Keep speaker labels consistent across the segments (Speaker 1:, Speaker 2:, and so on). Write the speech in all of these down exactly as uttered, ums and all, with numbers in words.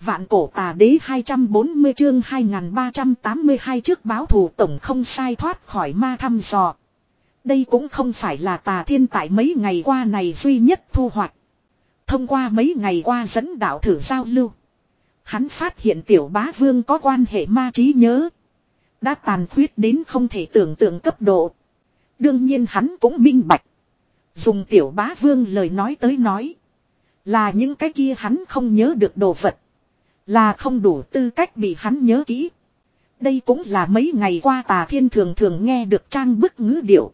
Speaker 1: Vạn cổ tà đế hai trăm bốn mươi chương hai nghìn ba trăm tám mươi hai trước báo thù tổng không sai thoát khỏi ma thăm dò. Đây cũng không phải là Tà Thiên tại mấy ngày qua này duy nhất thu hoạch. Thông qua mấy ngày qua dẫn đạo thử giao lưu. Hắn phát hiện tiểu bá vương có quan hệ ma trí nhớ. Đã tàn khuyết đến không thể tưởng tượng cấp độ. Đương nhiên hắn cũng minh bạch. Dùng tiểu bá vương lời nói tới nói. Là những cái kia hắn không nhớ được đồ vật. Là không đủ tư cách bị hắn nhớ kỹ. Đây cũng là mấy ngày qua Tà Thiên thường thường nghe được trang bức ngữ điệu.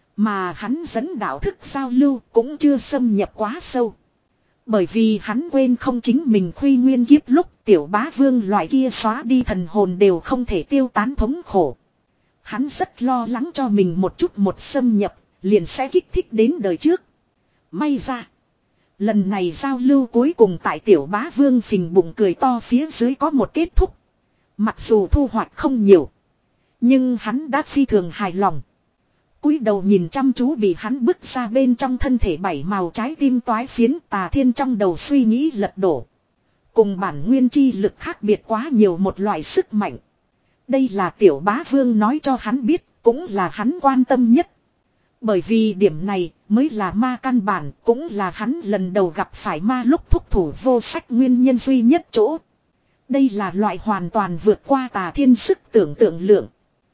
Speaker 1: Mà hắn dẫn đạo thức giao lưu cũng chưa xâm nhập quá sâu. Bởi vì hắn quên không chính mình khuy nguyên kiếp lúc tiểu bá vương loại kia xóa đi thần hồn đều không thể tiêu tán thống khổ. Hắn rất lo lắng cho mình một chút một xâm nhập, liền sẽ kích thích đến đời trước. May ra, lần này giao lưu cuối cùng tại tiểu bá vương phình bụng cười to phía dưới có một kết thúc. Mặc dù thu hoạch không nhiều, nhưng hắn đã phi thường hài lòng. Cúi đầu nhìn chăm chú bị hắn bứt ra bên trong thân thể bảy màu trái tim toái phiến, Tà Thiên trong đầu suy nghĩ lật đổ. Cùng bản nguyên chi lực khác biệt quá nhiều một loại sức mạnh. Đây là tiểu bá vương nói cho hắn biết, cũng là hắn quan tâm nhất. Bởi vì điểm này mới là ma căn bản, cũng là hắn lần đầu gặp phải ma lúc thúc thủ vô sách nguyên nhân duy nhất chỗ. Đây là loại hoàn toàn vượt qua Tà Thiên sức tưởng tượng lượng.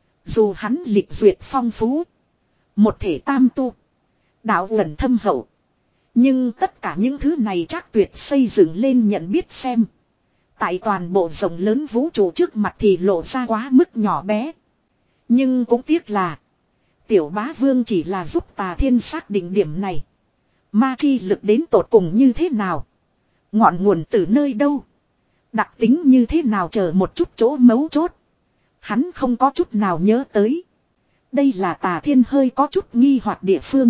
Speaker 1: Dù hắn lịch duyệt phong phú, một thể tam tu, đạo ẩn thâm hậu, nhưng tất cả những thứ này chắc tuyệt xây dựng lên nhận biết xem. Tại toàn bộ rộng lớn vũ trụ trước mặt thì lộ ra quá mức nhỏ bé. Nhưng cũng tiếc là tiểu bá vương chỉ là giúp Tà Thiên xác định điểm này. Ma chi lực đến tột cùng như thế nào, ngọn nguồn từ nơi đâu, đặc tính như thế nào, chờ một chút chỗ mấu chốt hắn không có chút nào nhớ tới. Đây là Tà Thiên hơi có chút nghi hoặc địa phương.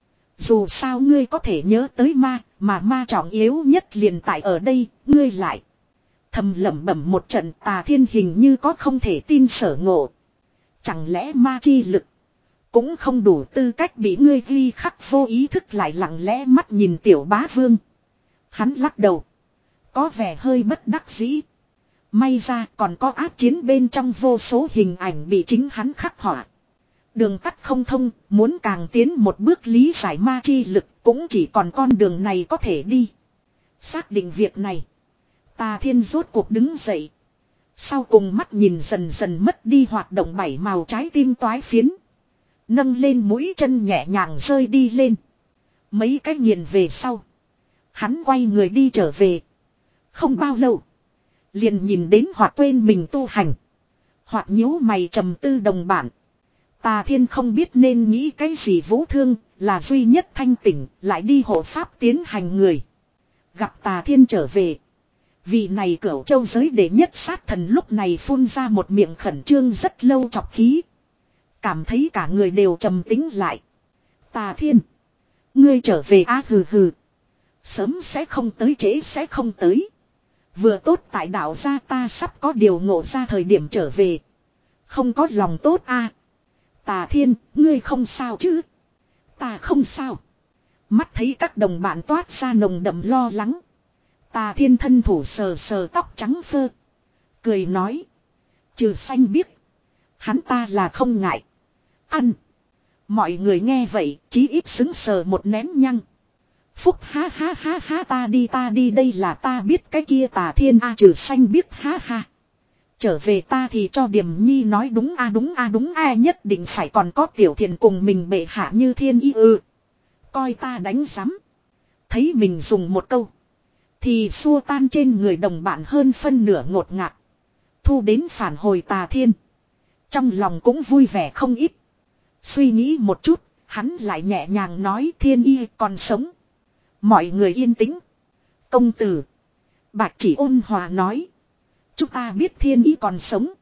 Speaker 1: Dù sao ngươi có thể nhớ tới ma, mà ma trọng yếu nhất liền tại ở đây, ngươi lại thầm lẩm bẩm một trận. Tà Thiên hình như có không thể tin sở ngộ. Chẳng lẽ ma chi lực cũng không đủ tư cách bị ngươi ghi khắc? Vô ý thức lại lặng lẽ mắt nhìn tiểu bá vương. Hắn lắc đầu, có vẻ hơi bất đắc dĩ. May ra còn có ác chiến bên trong vô số hình ảnh bị chính hắn khắc họa. Đường tắt không thông, muốn càng tiến một bước lý giải ma chi lực cũng chỉ còn con đường này có thể đi. Xác định việc này, Tà Thiên rốt cuộc đứng dậy. Sau cùng mắt nhìn dần dần mất đi hoạt động bảy màu trái tim toái phiến. Nâng lên mũi chân nhẹ nhàng rơi đi lên. Mấy cái nghiền về sau, hắn quay người đi trở về. Không bao lâu, liền nhìn đến hoặc quên mình tu hành, hoặc nhíu mày trầm tư đồng bản. Tà Thiên không biết nên nghĩ cái gì. Vũ Thương là duy nhất thanh tỉnh lại đi hộ pháp tiến hành người. Gặp Tà Thiên trở về, vị này cửu châu giới đệ nhất sát thần lúc này phun ra một miệng khẩn trương rất lâu chọc khí. Cảm thấy cả người đều trầm tĩnh lại. Tà Thiên, ngươi trở về á? Hừ hừ. Sớm sẽ không tới, trễ sẽ không tới. Vừa tốt tại đạo gia ta sắp có điều ngộ ra thời điểm trở về. Không có lòng tốt a. À. Tà Thiên, ngươi không sao chứ? Ta không sao. Mắt thấy các đồng bạn toát ra nồng đậm lo lắng, Tà Thiên thân thủ sờ sờ tóc trắng phơ, cười nói, trừ xanh biếc, hắn ta là không ngại ăn. Mọi người nghe vậy chí ít xứng sờ một nén nhăng. Phúc ha ha ha ha, ta đi ta đi, đây là ta biết cái kia Tà Thiên a, trừ xanh biếc ha ha. Trở về ta thì cho Điềm Nhi nói đúng a đúng a đúng a, nhất định phải còn có Tiểu Thiền cùng mình bệ hạ như thiên y ư. Coi ta đánh giám. Thấy mình dùng một câu thì xua tan trên người đồng bạn hơn phân nửa ngột ngạt. Thu đến phản hồi Tà Thiên trong lòng cũng vui vẻ không ít. Suy nghĩ một chút, hắn lại nhẹ nhàng nói, thiên y còn sống. Mọi người yên tĩnh. Công tử Bạch Chỉ ôn hòa nói, chúng ta biết thiên ý còn sống,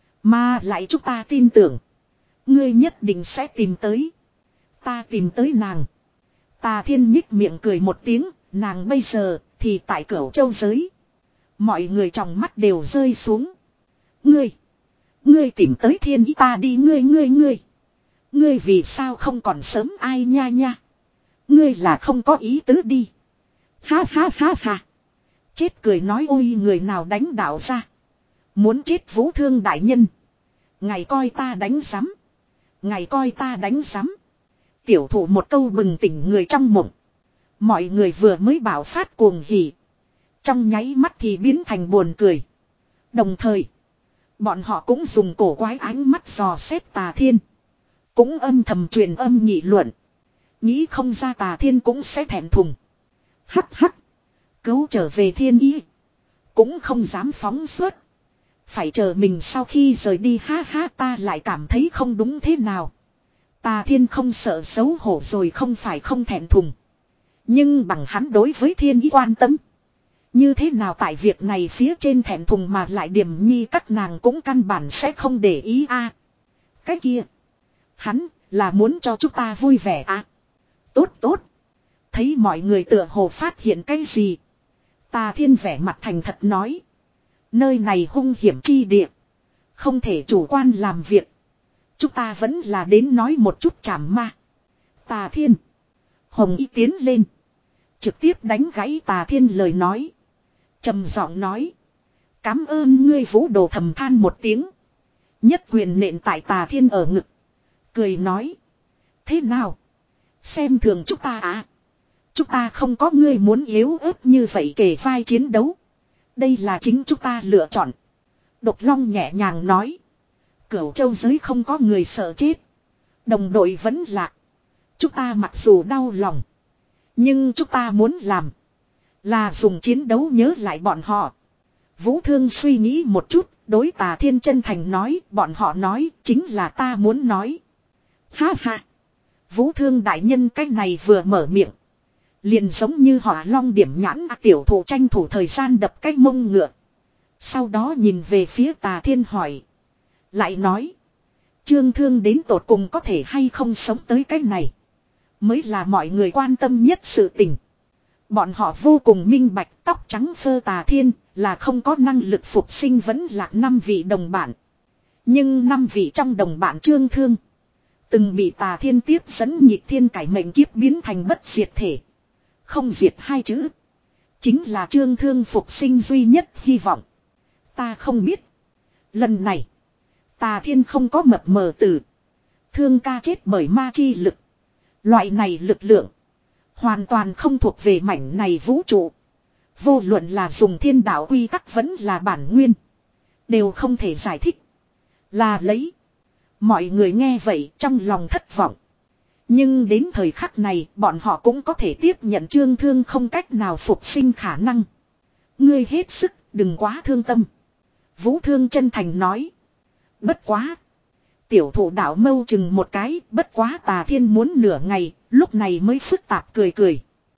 Speaker 1: mà lại chúng ta tin tưởng ngươi nhất định sẽ tìm tới. Ta tìm tới nàng. Tà Thiên nhích miệng cười một tiếng, nàng bây giờ thì tại Cửu Châu giới. Mọi người trong mắt đều rơi xuống. Ngươi, ngươi tìm tới thiên ý? Ta đi, ngươi ngươi ngươi. Ngươi vì sao không còn sớm ai nha nha. Ngươi là không có ý tứ đi. Ha ha ha ha. Chết cười nói ôi người nào đánh đạo ra. Muốn chết Vũ Thương đại nhân. Ngài coi ta đánh giám. Ngài coi ta đánh giám. Tiểu thủ một câu bừng tỉnh người trong mộng. Mọi người vừa mới bảo phát cuồng hỉ. Trong nháy mắt thì biến thành buồn cười. Đồng thời. Bọn họ cũng dùng cổ quái ánh mắt dò xét Tà Thiên. Cũng âm thầm truyền âm nghị luận. Nghĩ không ra Tà Thiên cũng sẽ thẹn thùng. Hắc hắc. Cứu trở về thiên ý. Cũng không dám phóng suốt. Phải chờ mình sau khi rời đi ha ha ta lại cảm thấy không đúng thế nào. Tà Thiên không sợ xấu hổ rồi không phải không thẹn thùng. Nhưng bằng hắn đối với thiên ý quan tâm. Như thế nào tại việc này phía trên thẹn thùng mà lại Điểm Nhi các nàng cũng căn bản sẽ không để ý a. À, cái kia. Hắn là muốn cho chúng ta vui vẻ à. Tốt tốt. Thấy mọi người tựa hồ phát hiện cái gì. Tà Thiên vẻ mặt thành thật nói. Nơi này hung hiểm chi địa. Không thể chủ quan làm việc. Chúng ta vẫn là đến nói một chút chảm ma. Tà Thiên. Hồng Y tiến lên. Trực tiếp đánh gãy Tà Thiên lời nói. Trầm giọng nói. Cám ơn ngươi Vũ Đồ thầm than một tiếng. Nhất quyền nện tại Tà Thiên ở ngực. Cười nói. Thế nào? Xem thường chúng ta à? Chúng ta không có ngươi muốn yếu ớt như vậy kể vai chiến đấu. Đây là chính chúng ta lựa chọn. Độc Long nhẹ nhàng nói. Cửu Châu giới không có người sợ chết. Đồng đội vẫn lạc. Chúng ta mặc dù đau lòng. Nhưng chúng ta muốn làm. Là dùng chiến đấu nhớ lại bọn họ. Vũ Thương suy nghĩ một chút. Đối Tà Thiên chân thành nói. Bọn họ nói chính là ta muốn nói. Ha ha. Vũ Thương đại nhân cái này vừa mở miệng. Liền giống như Hỏa Long điểm nhãn tiểu thủ tranh thủ thời gian đập cái mông ngựa. Sau đó nhìn về phía Tà Thiên hỏi. Lại nói. Trương Thương đến tột cùng có thể hay không sống tới cái này. Mới là mọi người quan tâm nhất sự tình. Bọn họ vô cùng minh bạch tóc trắng phơ Tà Thiên là không có năng lực phục sinh vẫn là năm vị đồng bạn. Nhưng năm vị trong đồng bạn Trương Thương. Từng bị Tà Thiên tiếp dẫn nhịp thiên cải mệnh kiếp biến thành bất diệt thể. Không diệt hai chữ. Chính là Trương Thương phục sinh duy nhất hy vọng. Ta không biết. Lần này. Tà Thiên không có mập mờ từ. Thương ca chết bởi ma chi lực. Loại này lực lượng. Hoàn toàn không thuộc về mảnh này vũ trụ. Vô luận là dùng thiên đạo quy tắc vẫn là bản nguyên. Đều không thể giải thích. Là lấy. Mọi người nghe vậy trong lòng thất vọng. Nhưng đến thời khắc này bọn họ cũng có thể tiếp nhận Trương Thương không cách nào phục sinh khả năng. Ngươi hết sức đừng quá thương tâm. Vũ Thương chân thành nói. Bất quá. Tiểu thủ đạo mâu chừng một cái. Bất quá Tà Thiên muốn nửa ngày. Lúc này mới phức tạp cười cười.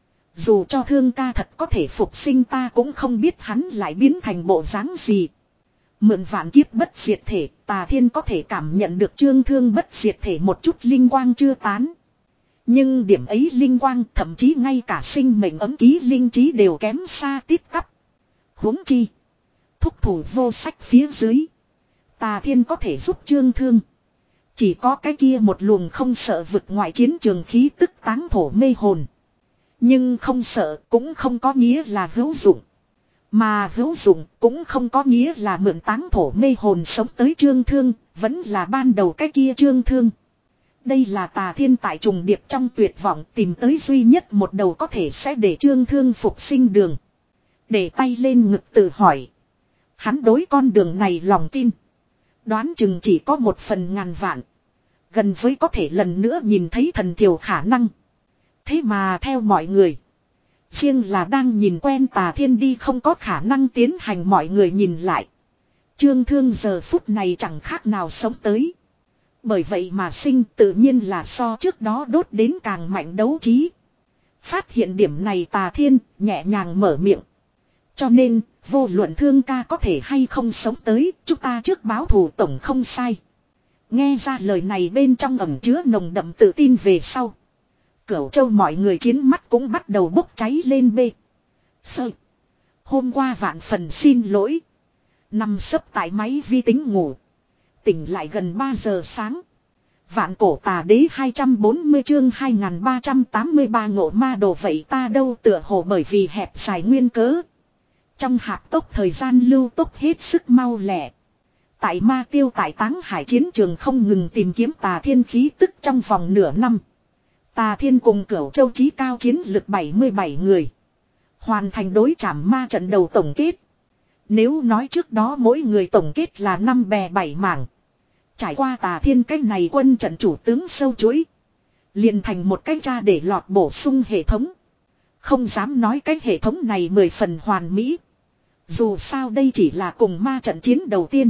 Speaker 1: Dù cho Thương ca thật có thể phục sinh ta cũng không biết hắn lại biến thành bộ dáng gì. Mượn vạn kiếp bất diệt thể, Tà Thiên có thể cảm nhận được Trương Thương bất diệt thể một chút linh quang chưa tán. Nhưng điểm ấy linh quang thậm chí ngay cả sinh mệnh ấm ký linh trí đều kém xa tít tắp. Huống chi. Thúc thủ vô sách phía dưới. Tà Thiên có thể giúp Trương Thương. Chỉ có cái kia một luồng không sợ vực ngoại chiến trường khí tức táng thổ mê hồn. Nhưng không sợ cũng không có nghĩa là hữu dụng. Mà hữu dụng cũng không có nghĩa là mượn táng thổ mê hồn sống tới Trương Thương, vẫn là ban đầu cái kia Trương Thương. Đây là Tà Thiên tại trùng điệp trong tuyệt vọng tìm tới duy nhất một đầu có thể sẽ để Trương Thương phục sinh đường. Để tay lên ngực tự hỏi. Hắn đối con đường này lòng tin. Đoán chừng chỉ có một phần ngàn vạn. Gần với có thể lần nữa nhìn thấy thần thiểu khả năng. Thế mà theo mọi người. Riêng là đang nhìn quen Tà Thiên đi không có khả năng tiến hành mọi người nhìn lại. Trương Thương giờ phút này chẳng khác nào sống tới. Bởi vậy mà sinh tự nhiên là so trước đó đốt đến càng mạnh đấu trí. Phát hiện điểm này Tà Thiên nhẹ nhàng mở miệng. Cho nên vô luận Thương ca có thể hay không sống tới, chúng ta trước báo thù tổng không sai. Nghe ra lời này bên trong ẩn chứa nồng đậm tự tin về sau. Cửu Châu mọi người chiến mắt cũng bắt đầu bốc cháy lên bê. Sơ. Hôm qua vạn phần xin lỗi. Nằm sấp tại máy vi tính ngủ. Tỉnh lại gần ba giờ sáng. Vạn cổ tà đế hai trăm bốn mươi chương hai nghìn ba trăm tám mươi ba ngộ ma đồ vậy ta đâu tựa hồ bởi vì hẹp dài nguyên cớ. Trong hạp tốc thời gian lưu tốc hết sức mau lẹ. Tại Ma Tiêu tại Táng Hải chiến trường không ngừng tìm kiếm Tà Thiên khí tức trong vòng nửa năm. Tà Thiên cùng Cửu Châu chí cao chiến lực bảy mươi bảy người. Hoàn thành đối trảm ma trận đầu tổng kết. Nếu nói trước đó mỗi người tổng kết là năm bè bảy mảng. Trải qua Tà Thiên cách này quân trận chủ tướng sâu chuỗi. Liền thành một cách tra để lọt bổ sung hệ thống. Không dám nói cái hệ thống này mười phần hoàn mỹ. Dù sao đây chỉ là cùng ma trận chiến đầu tiên.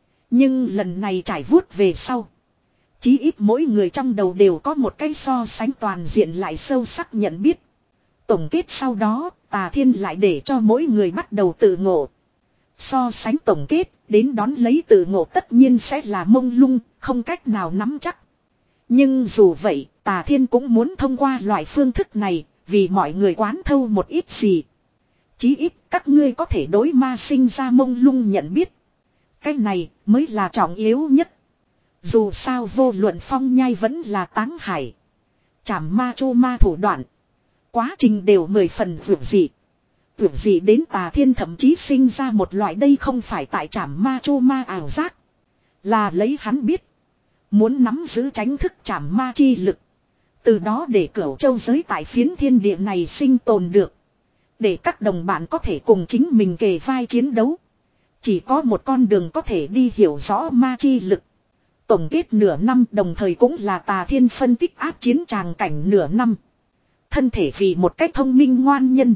Speaker 1: Nhưng lần này trải vuốt về sau. Chí ít mỗi người trong đầu đều có một cái so sánh toàn diện lại sâu sắc nhận biết. Tổng kết sau đó, Tà Thiên lại để cho mỗi người bắt đầu tự ngộ. So sánh tổng kết, đến đón lấy tự ngộ tất nhiên sẽ là mông lung, không cách nào nắm chắc. Nhưng dù vậy, Tà Thiên cũng muốn thông qua loại phương thức này, vì mọi người quán thâu một ít gì. Chí ít các ngươi có thể đối ma sinh ra mông lung nhận biết. Cái này mới là trọng yếu nhất. Dù sao vô luận Phong Nhai vẫn là Táng Hải. Trảm ma chu ma thủ đoạn. Quá trình đều mười phần vượt dị. Vượt dị đến Tà Thiên thậm chí sinh ra một loại đây không phải tại trảm ma chu ma ảo giác. Là lấy hắn biết. Muốn nắm giữ tránh thức trảm ma chi lực. Từ đó để Cửu Châu giới tại phiến thiên địa này sinh tồn được. Để các đồng bạn có thể cùng chính mình kề vai chiến đấu. Chỉ có một con đường có thể đi hiểu rõ ma chi lực. Tổng kết nửa năm đồng thời cũng là Tà Thiên phân tích áp chiến tràng cảnh nửa năm. Thân thể vì một cách thông minh ngoan nhân.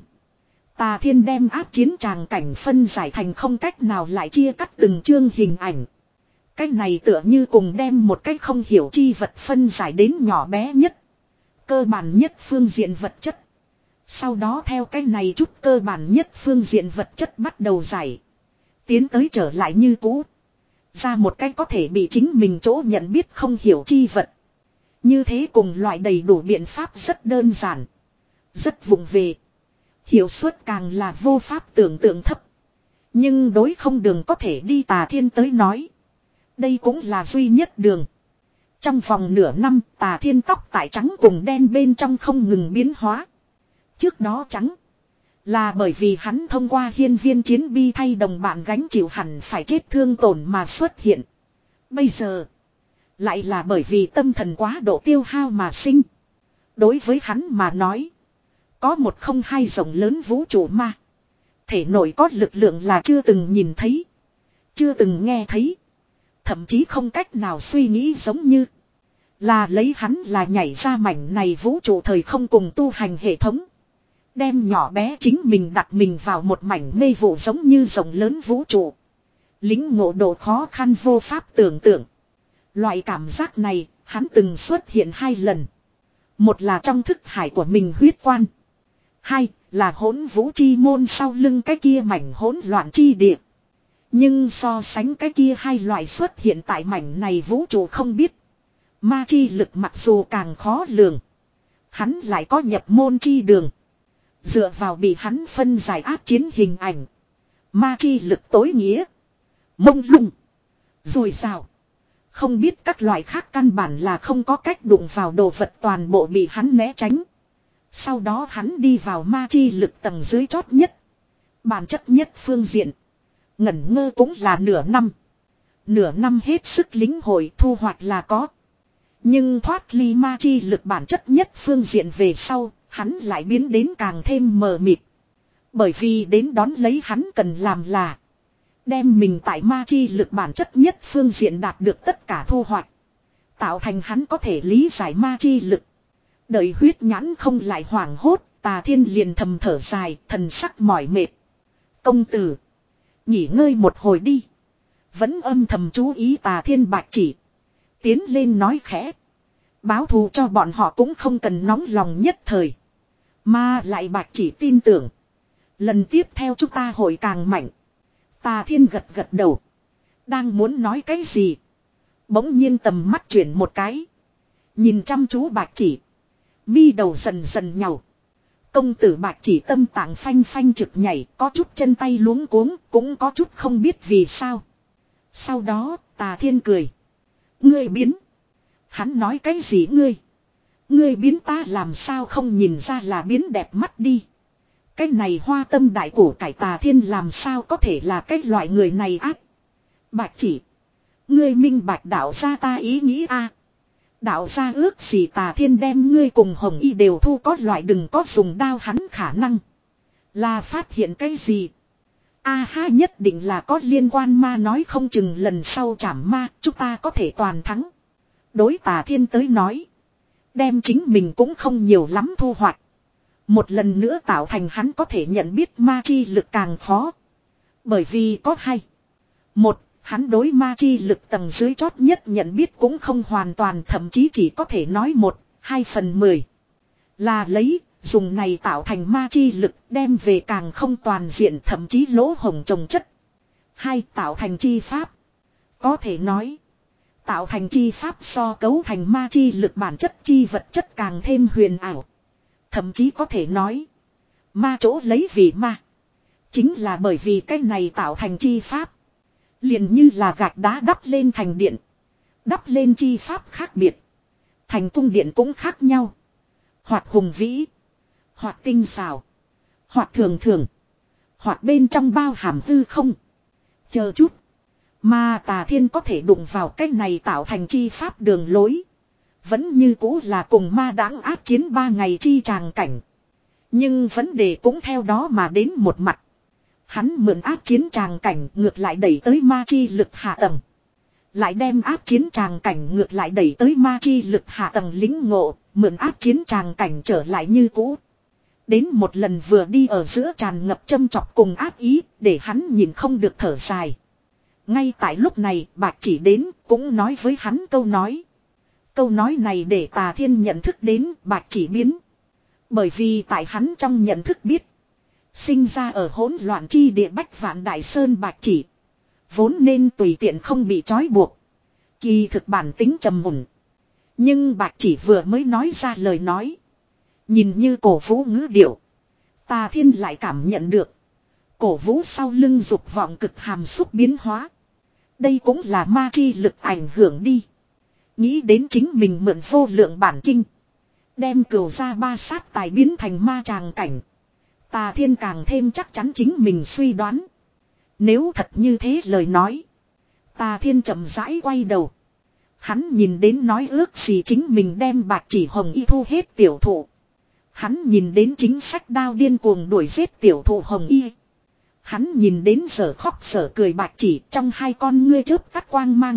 Speaker 1: Tà Thiên đem áp chiến tràng cảnh phân giải thành không cách nào lại chia cắt từng chương hình ảnh. Cái này tựa như cùng đem một cách không hiểu chi vật phân giải đến nhỏ bé nhất. Cơ bản nhất phương diện vật chất. Sau đó theo cái này chút cơ bản nhất phương diện vật chất bắt đầu giải. Tiến tới trở lại như cũ. Ra một cách có thể bị chính mình chỗ nhận biết không hiểu chi vật. Như thế cùng loại đầy đủ biện pháp rất đơn giản. Rất vụng về. Hiệu suất càng là vô pháp tưởng tượng thấp. Nhưng đối không đường có thể đi Tà Thiên tới nói. Đây cũng là duy nhất đường. Trong vòng nửa năm Tà Thiên tóc tại trắng cùng đen bên trong không ngừng biến hóa. Trước đó trắng. Là bởi vì hắn thông qua hiên viên chiến bi thay đồng bạn gánh chịu hẳn phải chết thương tổn mà xuất hiện. Bây giờ. Lại là bởi vì tâm thần quá độ tiêu hao mà sinh. Đối với hắn mà nói. Có một không hai rộng lớn vũ trụ ma. Thể nội có lực lượng là chưa từng nhìn thấy. Chưa từng nghe thấy. Thậm chí không cách nào suy nghĩ giống như. Là lấy hắn là nhảy ra mảnh này vũ trụ thời không cùng tu hành hệ thống. Đem nhỏ bé chính mình đặt mình vào một mảnh mê vụ giống như rộng lớn vũ trụ. Lính ngộ độ khó khăn vô pháp tưởng tượng. Loại cảm giác này hắn từng xuất hiện hai lần. Một là trong thức hải của mình huyết quan. Hai là hỗn vũ chi môn sau lưng cái kia mảnh hỗn loạn chi địa. Nhưng so sánh cái kia hai loại xuất hiện tại mảnh này vũ trụ không biết. Ma chi lực mặc dù càng khó lường. Hắn lại có nhập môn chi đường. Dựa vào bị hắn phân giải áp chiến hình ảnh. Ma chi lực tối nghĩa. Mông lung. Rồi sao. Không biết các loại khác căn bản là không có cách đụng vào đồ vật toàn bộ bị hắn né tránh. Sau đó hắn đi vào ma chi lực tầng dưới chót nhất. Bản chất nhất phương diện. Ngẩn ngơ cũng là nửa năm. Nửa năm hết sức lính hội thu hoạch là có. Nhưng thoát ly ma chi lực bản chất nhất phương diện về sau, hắn lại biến đến càng thêm mờ mịt. Bởi vì đến đón lấy hắn cần làm là đem mình tại ma chi lực bản chất nhất phương diện đạt được tất cả thu hoạch. Tạo thành hắn có thể lý giải ma chi lực. Đợi huyết nhãn không lại hoảng hốt, Tà Thiên liền thầm thở dài, thần sắc mỏi mệt. Công tử, nghỉ ngơi một hồi đi. Vẫn âm thầm chú ý Tà Thiên bạch chỉ. Tiến lên nói khẽ. Báo thù cho bọn họ cũng không cần nóng lòng nhất thời. Mà lại bạch chỉ tin tưởng. Lần tiếp theo chúng ta hội càng mạnh. Tà Thiên gật gật đầu. Đang muốn nói cái gì. Bỗng nhiên tầm mắt chuyển một cái. Nhìn chăm chú bạch chỉ. Mi đầu dần dần nhàu. Công tử bạch chỉ tâm tạng phanh phanh trực nhảy. Có chút chân tay luống cuống. Cũng có chút không biết vì sao. Sau đó Tà Thiên cười. Ngươi biến. Hắn nói cái gì ngươi? Ngươi biến ta làm sao không nhìn ra là biến đẹp mắt đi. Cái này hoa tâm đại củ cải Tà Thiên làm sao có thể là cái loại người này ác. Bạch chỉ. Ngươi minh bạch đạo gia ta ý nghĩ a. Đạo gia ước gì Tà Thiên đem ngươi cùng Hồng Y đều thu có loại đừng có dùng đao hắn khả năng. Là phát hiện cái gì? A ha nhất định là có liên quan ma nói không chừng lần sau trảm ma chúng ta có thể toàn thắng. Đối Tà Thiên tới nói. Đem chính mình cũng không nhiều lắm thu hoạch. Một lần nữa tạo thành hắn có thể nhận biết ma chi lực càng khó. Bởi vì có hai. Một, hắn đối ma chi lực tầng dưới chót nhất nhận biết cũng không hoàn toàn thậm chí chỉ có thể nói một, hai phần mười. Là lấy, dùng này tạo thành ma chi lực đem về càng không toàn diện thậm chí lỗ hổng trồng chất. Hai, tạo thành chi pháp. Có thể nói, tạo thành chi pháp so cấu thành ma chi lực bản chất chi vật chất càng thêm huyền ảo. Thậm chí có thể nói. Ma chỗ lấy vì ma. Chính là bởi vì cái này tạo thành chi pháp. Liền như là gạch đá đắp lên thành điện. Đắp lên chi pháp khác biệt. Thành cung điện cũng khác nhau. Hoặc hùng vĩ. Hoặc tinh xảo. Hoặc thường thường. Hoặc bên trong bao hàm hư không. Chờ chút. Mà Tà Thiên có thể đụng vào cái này tạo thành chi pháp đường lối. Vẫn như cũ là cùng ma đãng áp chiến ba ngày chi tràng cảnh. Nhưng vấn đề cũng theo đó mà đến một mặt. Hắn mượn áp chiến tràng cảnh ngược lại đẩy tới ma chi lực hạ tầng. Lại đem áp chiến tràng cảnh ngược lại đẩy tới ma chi lực hạ tầng lính ngộ. Mượn áp chiến tràng cảnh trở lại như cũ. Đến một lần vừa đi ở giữa tràn ngập châm chọc cùng áp ý để hắn nhìn không được thở dài. Ngay tại lúc này Bạch Chỉ đến cũng nói với hắn câu nói. Câu nói này để Tà Thiên nhận thức đến Bạch Chỉ biến. Bởi vì tại hắn trong nhận thức biết. Sinh ra ở hỗn loạn chi địa Bách Vạn Đại Sơn Bạch Chỉ. Vốn nên tùy tiện không bị trói buộc. Kỳ thực bản tính trầm mùn. Nhưng Bạch Chỉ vừa mới nói ra lời nói. Nhìn như cổ vũ ngữ điệu. Tà Thiên lại cảm nhận được. Cổ vũ sau lưng dục vọng cực hàm xúc biến hóa. Đây cũng là ma chi lực ảnh hưởng đi. Nghĩ đến chính mình mượn vô lượng bản kinh. Đem cửu ra ba sát tài biến thành ma tràng cảnh. Tà Thiên càng thêm chắc chắn chính mình suy đoán. Nếu thật như thế lời nói. Tà Thiên chậm rãi quay đầu. Hắn nhìn đến nói ước gì chính mình đem Bạch Chỉ Hồng Y thu hết tiểu thụ. Hắn nhìn đến chính sách đao điên cuồng đuổi giết tiểu thụ Hồng Y. Hắn nhìn đến giờ khóc giờ cười Bạch Chỉ trong hai con ngươi chớp tắt quang mang.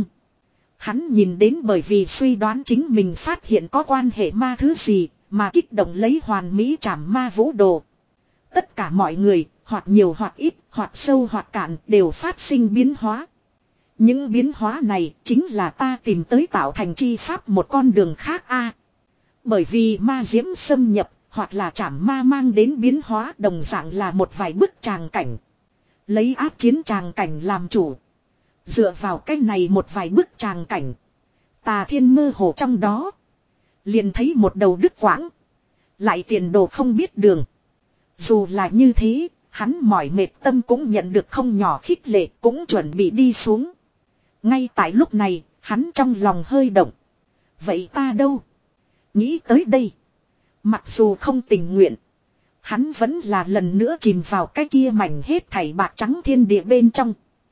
Speaker 1: Hắn nhìn đến bởi vì suy đoán chính mình phát hiện có quan hệ ma thứ gì mà kích động lấy hoàn mỹ trảm ma vũ đồ. Tất cả mọi người, hoặc nhiều hoặc ít, hoặc sâu hoặc cạn đều phát sinh biến hóa. Những biến hóa này chính là ta tìm tới tạo thành chi pháp một con đường khác a. Bởi vì ma diễm xâm nhập, hoặc là trảm ma mang đến biến hóa đồng dạng là một vài bức tràng cảnh. Lấy áp chiến tràng cảnh làm chủ. Dựa vào cái này một vài bức tràng cảnh. Tà Thiên mơ hồ trong đó. Liền thấy một đầu đứt quãng. Lại tiền đồ không biết đường. Dù là như thế, hắn mỏi mệt tâm cũng nhận được không nhỏ khích lệ cũng chuẩn bị đi xuống. Ngay tại lúc này, hắn trong lòng hơi động. Vậy ta đâu? Nghĩ tới đây. Mặc dù không tình nguyện. Hắn vẫn là lần nữa chìm vào cái kia mảnh hết thảy bạc trắng thiên địa bên trong.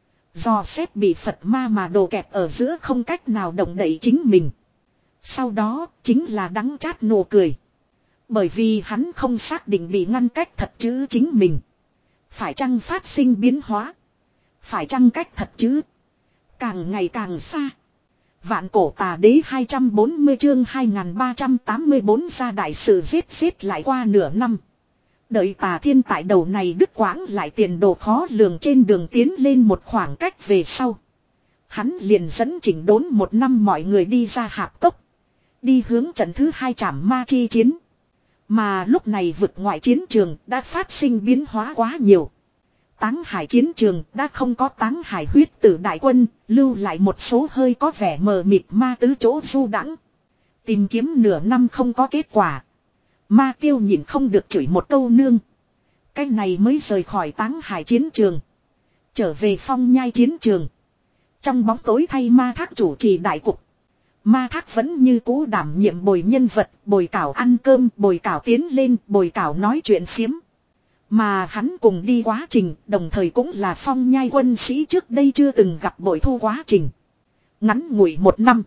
Speaker 1: Do xét bị Phật ma mà đồ kẹp ở giữa không cách nào động đậy chính mình. Sau đó chính là đắng chát nụ cười. Bởi vì hắn không xác định bị ngăn cách thật chứ chính mình. Phải chăng phát sinh biến hóa? Phải chăng cách thật chứ? Càng ngày càng xa. Vạn cổ tà đế hai trăm bốn mươi chương hai nghìn ba trăm tám mươi bốn ra đại sự giết giết lại qua nửa năm. Đợi Tà Thiên tại đầu này đứt quãng lại tiền đồ khó lường trên đường tiến lên một khoảng cách về sau. Hắn liền dẫn chỉnh đốn một năm mọi người đi ra hạp cốc. Đi hướng trận thứ hai trảm ma chi chiến. Mà lúc này vực ngoại chiến trường đã phát sinh biến hóa quá nhiều. Táng Hải chiến trường đã không có Táng Hải huyết tử đại quân, lưu lại một số hơi có vẻ mờ mịt ma tứ chỗ du đãng. Tìm kiếm nửa năm không có kết quả. Ma Tiêu nhìn không được chửi một câu nương. Cái này mới rời khỏi Táng Hải chiến trường. Trở về Phong Nhai chiến trường. Trong bóng tối thay Ma Thác chủ trì đại cục. Ma Thác vẫn như cũ đảm nhiệm bồi nhân vật, bồi cảo ăn cơm, bồi cảo tiến lên, bồi cảo nói chuyện phiếm. Mà hắn cùng đi quá trình đồng thời cũng là Phong Nhai quân sĩ trước đây chưa từng gặp bội thu quá trình. Ngắn ngủi một năm.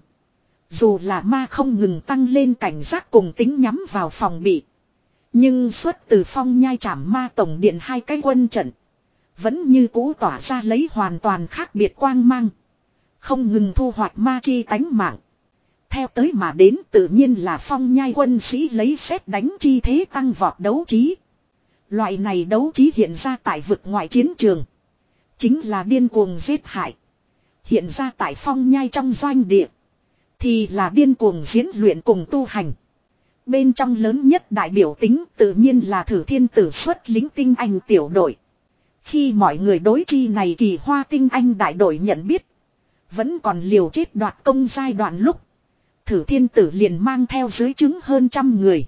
Speaker 1: Dù là ma không ngừng tăng lên cảnh giác cùng tính nhắm vào phòng bị. Nhưng xuất từ Phong Nhai Trảm Ma tổng điện hai cái quân trận. Vẫn như cũ tỏa ra lấy hoàn toàn khác biệt quang mang. Không ngừng thu hoạch ma chi tánh mạng. Theo tới mà đến tự nhiên là Phong Nhai quân sĩ lấy xét đánh chi thế tăng vọt đấu trí. Loại này đấu trí hiện ra tại vực ngoại chiến trường. Chính là điên cuồng giết hại. Hiện ra tại Phong Nhai trong doanh địa. Thì là điên cuồng diễn luyện cùng tu hành. Bên trong lớn nhất đại biểu tính tự nhiên là Thử Thiên Tử xuất lính tinh anh tiểu đội. Khi mọi người đối chi này kỳ hoa tinh anh đại đội nhận biết. Vẫn còn liều chết đoạt công giai đoạn lúc. Thử Thiên Tử liền mang theo dưới chứng hơn trăm người.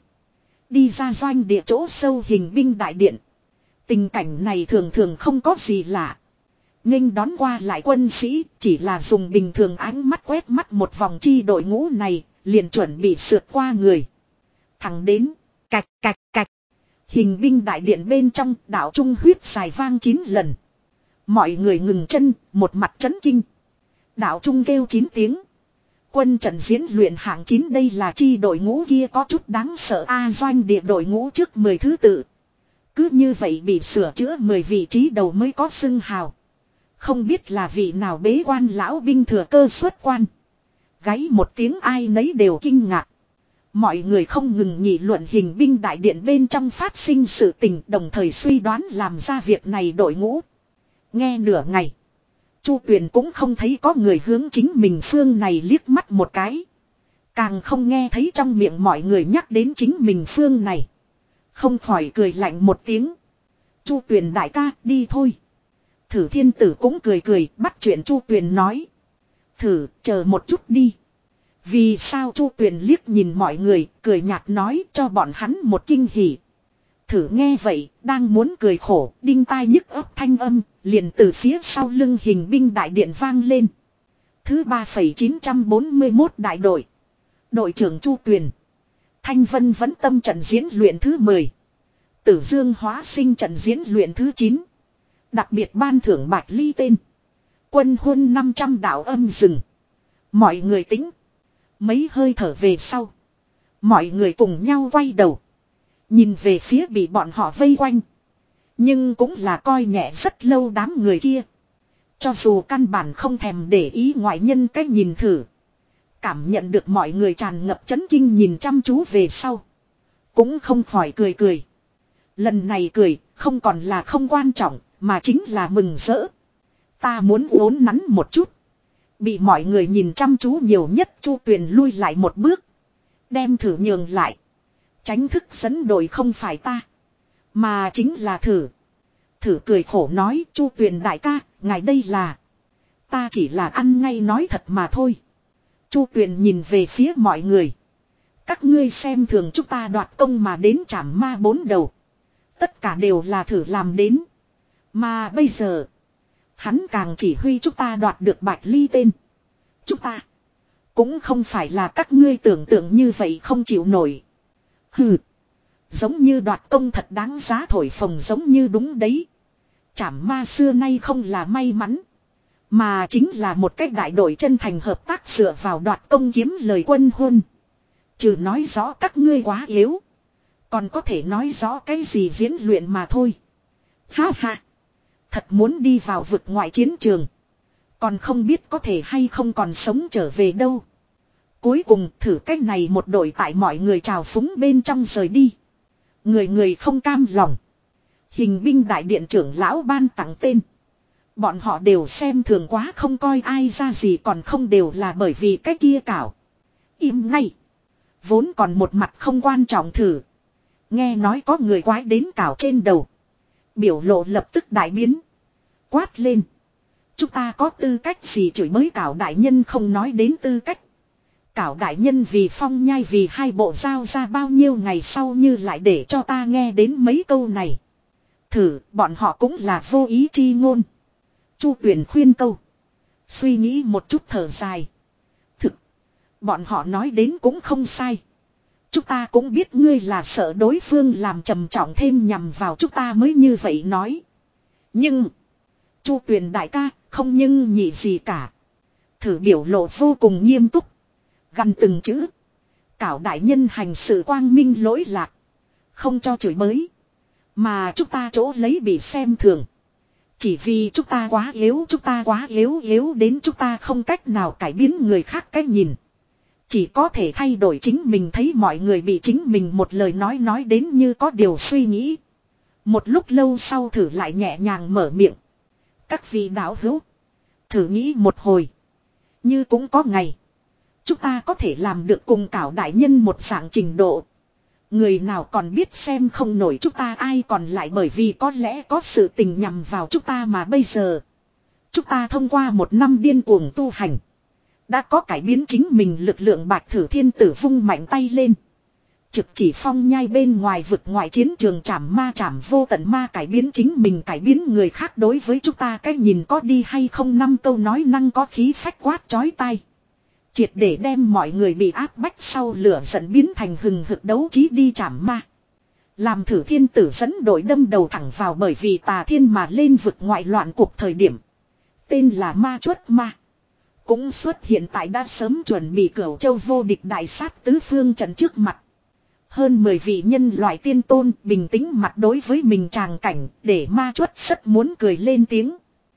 Speaker 1: Đi ra doanh địa chỗ sâu hình binh đại điện. Tình cảnh này thường thường không có gì lạ. Nghênh đón qua lại quân sĩ chỉ là dùng bình thường ánh mắt quét mắt một vòng chi đội ngũ này. Liền chuẩn bị sượt qua người. Thẳng đến cạch cạch cạch. Hình binh đại điện bên trong đạo trung huyết dài vang chín lần. Mọi người ngừng chân, một mặt chấn kinh. Đạo trung kêu chín tiếng. Quân trận diễn luyện hạng chín đây là chi đội ngũ kia có chút đáng sợ A doanh địa đội ngũ trước mười thứ tự. Cứ như vậy bị sửa chữa mười vị trí đầu mới có xưng hào. Không biết là vị nào bế quan lão binh thừa cơ xuất quan. Gáy một tiếng ai nấy đều kinh ngạc. Mọi người không ngừng nghị luận hình binh đại điện bên trong phát sinh sự tình đồng thời suy đoán làm ra việc này đội ngũ. Nghe nửa ngày. Chu Tuyền cũng không thấy có người hướng chính mình phương này liếc mắt một cái. Càng không nghe thấy trong miệng mọi người nhắc đến chính mình phương này. Không khỏi cười lạnh một tiếng. Chu Tuyền đại ca đi thôi. Thử Thiên Tử cũng cười cười bắt chuyện Chu Tuyền nói. Thử chờ một chút đi. Vì sao Chu Tuyền liếc nhìn mọi người cười nhạt nói cho bọn hắn một kinh hỉ. Thử nghe vậy đang muốn cười khổ đinh tai nhức ấp thanh âm liền từ phía sau lưng hình binh đại điện vang lên. Thứ ba phẩy chín trăm bốn mươi mốt đại đội. Đội trưởng Chu Tuyền. Thanh Vân vẫn tâm trận diễn luyện thứ mười. Tử Dương hóa sinh trận diễn luyện thứ chín. Đặc biệt ban thưởng bạch ly tên. Quân huân năm trăm đạo âm rừng. Mọi người tính. Mấy hơi thở về sau. Mọi người cùng nhau quay đầu. Nhìn về phía bị bọn họ vây quanh. Nhưng cũng là coi nhẹ rất lâu đám người kia. Cho dù căn bản không thèm để ý ngoại nhân cách nhìn thử. Cảm nhận được mọi người tràn ngập chấn kinh nhìn chăm chú về sau. Cũng không khỏi cười cười. Lần này cười không còn là không quan trọng mà chính là mừng rỡ. Ta muốn uốn nắn một chút. Bị mọi người nhìn chăm chú nhiều nhất Chu Tuyền lui lại một bước. Đem thử nhường lại. Tránh thức dẫn đội không phải ta. Mà chính là thử. Thử cười khổ nói Chu Tuyền đại ca, ngài đây là. Ta chỉ là ăn ngay nói thật mà thôi. Chu Tuyền nhìn về phía mọi người. Các ngươi xem thường chúng ta đoạt công mà đến trảm ma bốn đầu. Tất cả đều là thử làm đến. Mà bây giờ. Hắn càng chỉ huy chúng ta đoạt được bạch ly tên. Chúng ta. Cũng không phải là các ngươi tưởng tượng như vậy không chịu nổi. Hừ. Giống như đoạt công thật đáng giá thổi phồng giống như đúng đấy. Trảm ma xưa nay không là may mắn. Mà chính là một cách đại đội chân thành hợp tác dựa vào đoạt công kiếm lời quân huân. Trừ nói rõ các ngươi quá yếu. Còn có thể nói rõ cái gì diễn luyện mà thôi. Ha ha. Thật muốn đi vào vực ngoại chiến trường. Còn không biết có thể hay không còn sống trở về đâu. Cuối cùng thử cách này một đội tại mọi người trào phúng bên trong rời đi. Người người không cam lòng. Hình binh đại điện trưởng lão ban tặng tên. Bọn họ đều xem thường quá không coi ai ra gì còn không đều là bởi vì cái kia cảo. Im ngay. Vốn còn một mặt không quan trọng thử. Nghe nói có người quái đến cảo trên đầu. Biểu lộ lập tức đại biến. Quát lên. Chúng ta có tư cách gì chửi mới cảo đại nhân không nói đến tư cách. Cảo đại nhân vì Phong Nhai vì hai bộ giao ra bao nhiêu ngày sau như lại để cho ta nghe đến mấy câu này. Thử bọn họ cũng là vô ý chi ngôn. Chu Tuyền khuyên câu. Suy nghĩ một chút thở dài. Thực. Bọn họ nói đến cũng không sai. Chúng ta cũng biết ngươi là sợ đối phương làm trầm trọng thêm nhằm vào chúng ta mới như vậy nói. Nhưng, Chu Tuyền đại ca, không nhưng nhị gì cả. Thử biểu lộ vô cùng nghiêm túc. Gần từng chữ. Cảo đại nhân hành sự quang minh lỗi lạc. Không cho chửi bới. Mà chúng ta chỗ lấy bị xem thường. Chỉ vì chúng ta quá yếu, chúng ta quá yếu yếu đến chúng ta không cách nào cải biến người khác cách nhìn. Chỉ có thể thay đổi chính mình thấy mọi người bị chính mình một lời nói nói đến như có điều suy nghĩ. Một lúc lâu sau thử lại nhẹ nhàng mở miệng. Các vị đạo hữu. Thử nghĩ một hồi. Như cũng có ngày. Chúng ta có thể làm được cùng cảo đại nhân một dạng trình độ. Người nào còn biết xem không nổi chúng ta ai còn lại bởi vì có lẽ có sự tình nhằm vào chúng ta mà bây giờ. Chúng ta thông qua một năm điên cuồng tu hành. Đã có cải biến chính mình lực lượng bạch thử thiên tử vung mạnh tay lên. Trực chỉ phong nhai bên ngoài vực ngoài chiến trường trảm ma trảm vô tận ma cải biến chính mình cải biến người khác đối với chúng ta cái nhìn có đi hay không năm câu nói năng có khí phách quát chói tai. Triệt để đem mọi người bị áp bách sau lửa giận biến thành hừng hực đấu trí đi trảm ma. Làm thử thiên tử dẫn đội đâm đầu thẳng vào bởi vì tà thiên mà lên vực ngoại loạn cuộc thời điểm. Tên là ma chuất ma. Cũng xuất hiện tại đã sớm chuẩn bị cửu châu vô địch đại sát tứ phương trận trước mặt. Hơn mười vị nhân loại tiên tôn bình tĩnh mặt đối với mình tràng cảnh để ma chuất rất muốn cười lên tiếng.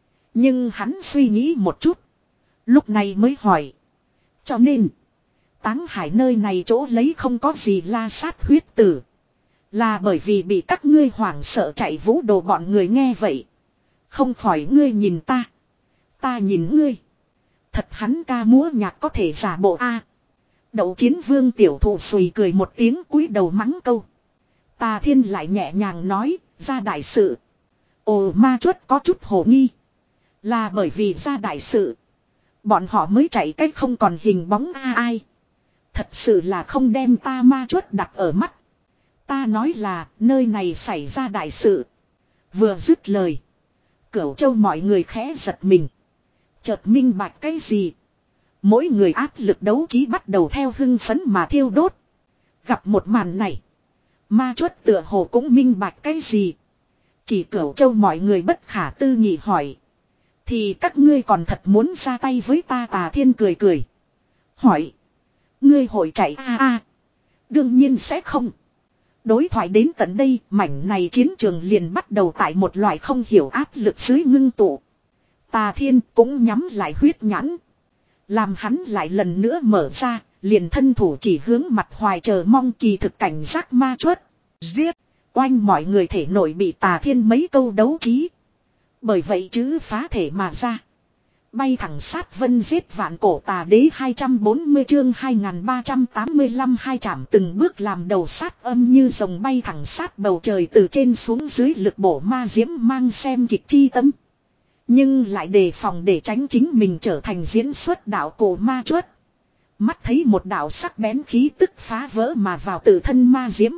Speaker 1: Nhưng hắn suy nghĩ một chút. Lúc này mới hỏi. Cho nên, Táng Hải nơi này chỗ lấy không có gì la sát huyết tử. Là bởi vì bị các ngươi hoảng sợ chạy vũ đồ bọn người nghe vậy. Không khỏi ngươi nhìn ta. Ta nhìn ngươi. Thật hắn ca múa nhạc có thể giả bộ a. Đậu chiến vương tiểu thụ sùi cười một tiếng cúi đầu mắng câu. Tà thiên lại nhẹ nhàng nói, ra đại sự. Ồ ma chuất có chút hồ nghi. Là bởi vì ra đại sự. Bọn họ mới chạy cách không còn hình bóng a ai. Thật sự là không đem ta ma chuất đặt ở mắt. Ta nói là nơi này xảy ra đại sự. Vừa dứt lời. Cửu châu mọi người khẽ giật mình. Chợt minh bạch cái gì. Mỗi người áp lực đấu trí bắt đầu theo hưng phấn mà thiêu đốt. Gặp một màn này. Ma chuất tựa hồ cũng minh bạch cái gì. Chỉ cửu châu mọi người bất khả tư nghị hỏi. Thì các ngươi còn thật muốn ra tay với ta tà thiên cười cười. Hỏi. Ngươi hội chạy a a. Đương nhiên sẽ không. Đối thoại đến tận đây mảnh này chiến trường liền bắt đầu tại một loại không hiểu áp lực dưới ngưng tụ. Tà thiên cũng nhắm lại huyết nhãn. Làm hắn lại lần nữa mở ra, liền thân thủ chỉ hướng mặt hoài chờ mong kỳ thực cảnh giác ma chuất. Giết, oanh mọi người thể nội bị tà thiên mấy câu đấu trí. Bởi vậy chữ phá thể mà ra. Bay thẳng sát vân giết vạn cổ tà đế hai trăm bốn mươi chương hai nghìn ba trăm tám mươi lăm hai chạm từng bước làm đầu sát âm như rồng bay thẳng sát bầu trời từ trên xuống dưới lực bổ ma diễm mang xem kịch chi tâm. Nhưng lại đề phòng để tránh chính mình trở thành diễn xuất đạo cổ ma chuất. Mắt thấy một đạo sắc bén khí tức phá vỡ mà vào tự thân ma diễm.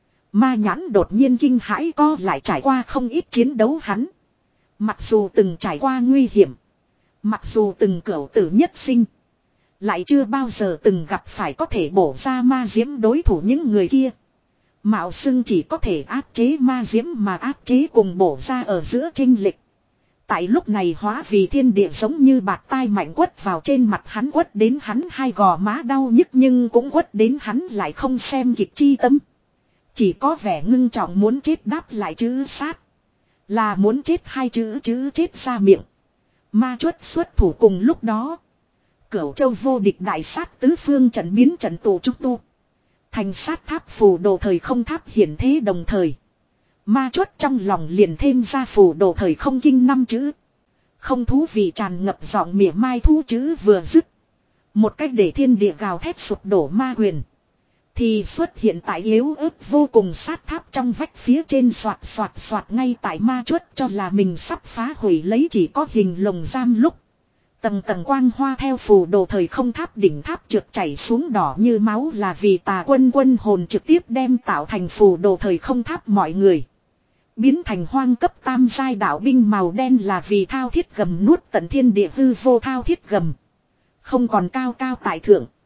Speaker 1: Ma nhãn đột nhiên kinh hãi co lại trải qua không ít chiến đấu hắn. Mặc dù từng trải qua nguy hiểm. Mặc dù từng cửu tử nhất sinh. Lại chưa bao giờ từng gặp phải có thể bổ ra ma diễm đối thủ những người kia. Mạo xưng chỉ có thể áp chế ma diễm mà áp chế cùng bổ ra ở giữa chênh lịch. Tại lúc này hóa vì thiên địa giống như bạt tai mạnh quất vào trên mặt hắn quất đến hắn hai gò má đau nhức nhưng cũng quất đến hắn lại không xem kịch chi tâm. Chỉ có vẻ ngưng trọng muốn chết đáp lại chữ sát. Là muốn chết hai chữ chữ chết ra miệng. Ma chuất xuất thủ cùng lúc đó. Cửu châu vô địch đại sát tứ phương trận biến trận tụ trúc tu. Thành sát tháp phù đồ thời không tháp hiển thế đồng thời. Ma chuất trong lòng liền thêm ra phù đồ thời không kinh năm chữ. Không thú vị tràn ngập giọng mỉa mai thu chữ vừa dứt. Một cách để thiên địa gào thét sụp đổ ma quyền. Thì xuất hiện tại yếu ớt vô cùng sát tháp trong vách phía trên soạt soạt soạt ngay tại ma chuất cho là mình sắp phá hủy lấy chỉ có hình lồng giam lúc. Tầng tầng quang hoa theo phù đồ thời không tháp đỉnh tháp trượt chảy xuống đỏ như máu là vì tà quân quân hồn trực tiếp đem tạo thành phù đồ thời không tháp mọi người. Biến thành hoang cấp tam giai đạo binh màu đen là vì thao thiết gầm nuốt tận thiên địa hư vô thao thiết gầm. Không còn cao cao tại thượng.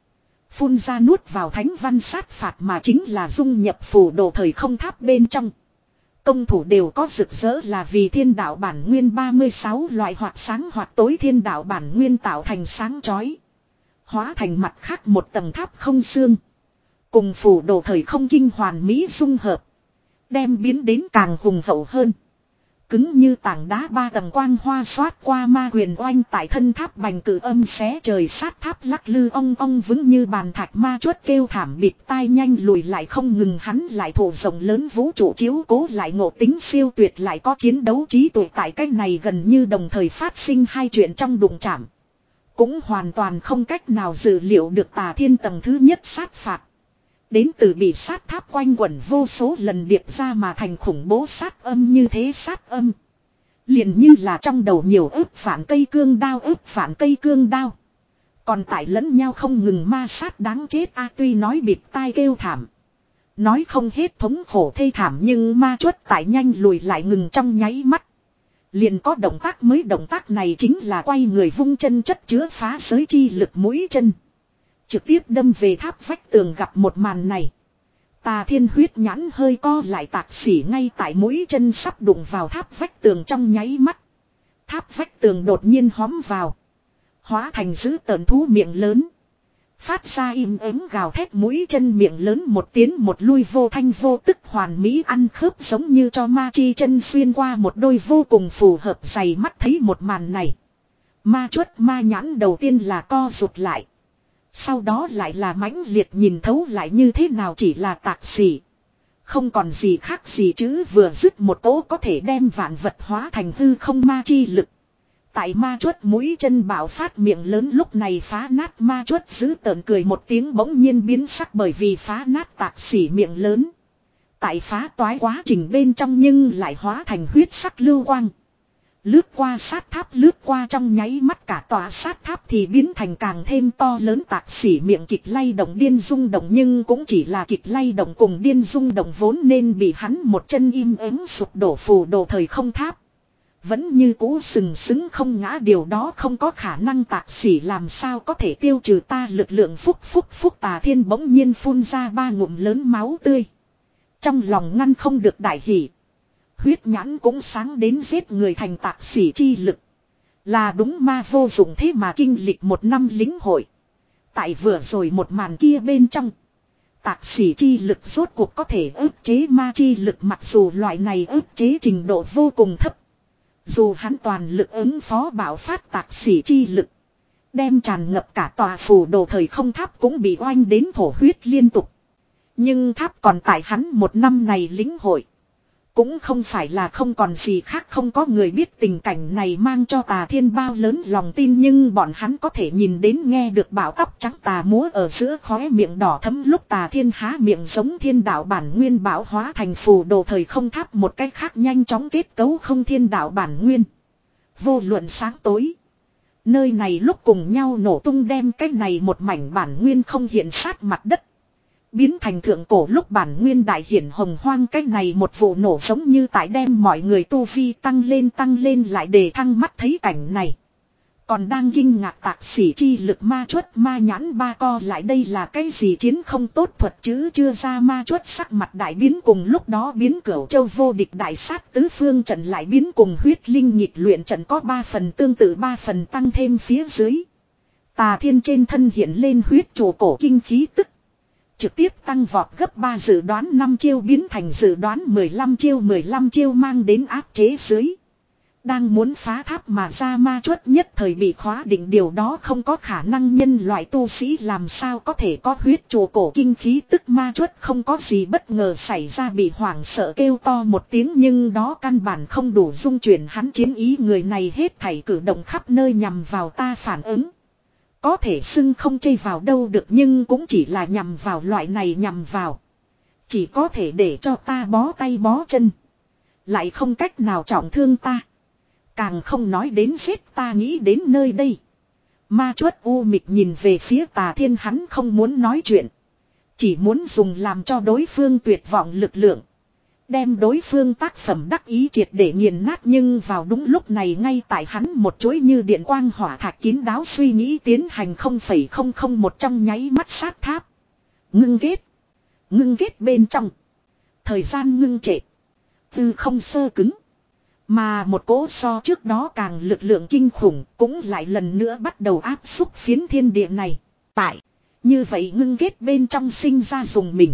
Speaker 1: Phun ra nuốt vào thánh văn sát phạt mà chính là dung nhập phù đồ thời không tháp bên trong. Công thủ đều có rực rỡ là vì thiên đạo bản nguyên ba mươi sáu loại hoặc sáng hoặc tối thiên đạo bản nguyên tạo thành sáng chói. Hóa thành mặt khác một tầng tháp không xương. Cùng phù đồ thời không kinh hoàn mỹ dung hợp. Đem biến đến càng hùng hậu hơn. Cứng như tảng đá ba tầng quang hoa xoát qua ma huyền oanh tại thân tháp bành cử âm xé trời sát tháp lắc lư ong ong vững như bàn thạch ma chuất kêu thảm bịt tai nhanh lùi lại không ngừng hắn lại thổ rộng lớn vũ trụ chiếu cố lại ngộ tính siêu tuyệt lại có chiến đấu trí tuệ tại cách này gần như đồng thời phát sinh hai chuyện trong đụng chạm. Cũng hoàn toàn không cách nào dự liệu được tà thiên tầng thứ nhất sát phạt. Đến từ bị sát tháp quanh quẩn vô số lần điệp ra mà thành khủng bố sát âm như thế sát âm. Liền như là trong đầu nhiều ức phản cây cương đao ức phản cây cương đao. Còn tại lẫn nhau không ngừng ma sát đáng chết a tuy nói bịt tai kêu thảm. Nói không hết thống khổ thê thảm nhưng ma chuất tại nhanh lùi lại ngừng trong nháy mắt. Liền có động tác mới động tác này chính là quay người vung chân chất chứa phá giới chi lực mũi chân. Trực tiếp đâm về tháp vách tường gặp một màn này. Tà thiên huyết nhãn hơi co lại tạc xỉ ngay tại mũi chân sắp đụng vào tháp vách tường trong nháy mắt. Tháp vách tường đột nhiên hóm vào. Hóa thành dữ tợn thú miệng lớn. Phát ra im ắng gào thét mũi chân miệng lớn một tiến một lui vô thanh vô tức hoàn mỹ ăn khớp giống như cho ma chi chân xuyên qua một đôi vô cùng phù hợp dày mắt thấy một màn này. Ma chuất ma nhãn đầu tiên là co rụt lại. Sau đó lại là mãnh liệt nhìn thấu lại như thế nào chỉ là tạc xỉ. Không còn gì khác gì chứ vừa dứt một cỗ có thể đem vạn vật hóa thành hư không ma chi lực. Tại ma chuất mũi chân bạo phát miệng lớn lúc này phá nát ma chuất giữ tợn cười một tiếng bỗng nhiên biến sắc bởi vì phá nát tạc xỉ miệng lớn. Tại phá toái quá trình bên trong nhưng lại hóa thành huyết sắc lưu quang. Lướt qua sát tháp lướt qua trong nháy mắt cả tòa sát tháp thì biến thành càng thêm to lớn tạc xỉ miệng kịch lay động điên rung động nhưng cũng chỉ là kịch lay động cùng điên rung động vốn nên bị hắn một chân im ắng sụp đổ phù đồ thời không tháp. Vẫn như cũ sừng sững không ngã điều đó không có khả năng tạc xỉ làm sao có thể tiêu trừ ta lực lượng phúc phúc phúc tà thiên bỗng nhiên phun ra ba ngụm lớn máu tươi. Trong lòng ngăn không được đại hỉ. Huyết nhãn cũng sáng đến giết người thành tạc xỉ chi lực. Là đúng ma vô dụng thế mà kinh lịch một năm lính hội. Tại vừa rồi một màn kia bên trong. Tạc xỉ chi lực rốt cuộc có thể ức chế ma chi lực mặc dù loại này ức chế trình độ vô cùng thấp. Dù hắn toàn lực ứng phó bạo phát tạc xỉ chi lực. Đem tràn ngập cả tòa phù đồ thời không tháp cũng bị oanh đến thổ huyết liên tục. Nhưng tháp còn tại hắn một năm này lính hội. Cũng không phải là không còn gì khác không có người biết tình cảnh này mang cho tà thiên bao lớn lòng tin nhưng bọn hắn có thể nhìn đến nghe được bảo tóc trắng tà múa ở giữa khóe miệng đỏ thấm lúc tà thiên há miệng giống thiên đạo bản nguyên bảo hóa thành phù đồ thời không tháp một cách khác nhanh chóng kết cấu không thiên đạo bản nguyên. Vô luận sáng tối. Nơi này lúc cùng nhau nổ tung đem cái này một mảnh bản nguyên không hiện sát mặt đất. Biến thành thượng cổ lúc bản nguyên đại hiển hồng hoang cái này một vụ nổ giống như tại đem mọi người tu vi tăng lên tăng lên lại để thăng mắt thấy cảnh này. Còn đang kinh ngạc tạc xỉ chi lực ma chuất ma nhãn ba co lại đây là cái gì chiến không tốt thuật chứ chưa ra ma chuất sắc mặt đại biến cùng lúc đó biến cửu châu vô địch đại sát tứ phương trận lại biến cùng huyết linh nhịp luyện trận có ba phần tương tự ba phần tăng thêm phía dưới. Tà thiên trên thân hiện lên huyết trụ cổ kinh khí tức. Trực tiếp tăng vọt gấp ba dự đoán năm chiêu biến thành dự đoán mười lăm chiêu mười lăm chiêu mang đến áp chế dưới. Đang muốn phá tháp mà ra ma chuất nhất thời bị khóa định điều đó không có khả năng nhân loại tu sĩ làm sao có thể có huyết chùa cổ kinh khí tức ma chuất không có gì bất ngờ xảy ra bị hoảng sợ kêu to một tiếng nhưng đó căn bản không đủ dung chuyển hắn chiến ý người này hết thảy cử động khắp nơi nhằm vào ta phản ứng. Có thể xưng không chây vào đâu được nhưng cũng chỉ là nhằm vào loại này nhằm vào. Chỉ có thể để cho ta bó tay bó chân. Lại không cách nào trọng thương ta. Càng không nói đến giết ta nghĩ đến nơi đây. Ma chuất u mịch nhìn về phía tà thiên hắn không muốn nói chuyện. Chỉ muốn dùng làm cho đối phương tuyệt vọng lực lượng. Đem đối phương tác phẩm đắc ý triệt để nghiền nát, nhưng vào đúng lúc này ngay tại hắn một chuỗi như điện quang hỏa thạch kín đáo suy nghĩ tiến hành không phẩy không không một trong nháy mắt sát tháp. Ngưng kết. Ngưng kết bên trong. Thời gian ngưng trệ. Tư không sơ cứng. Mà một cỗ so trước đó càng lực lượng kinh khủng cũng lại lần nữa bắt đầu áp xúc phiến thiên địa này. Tại. Như vậy ngưng kết bên trong sinh ra dùng mình.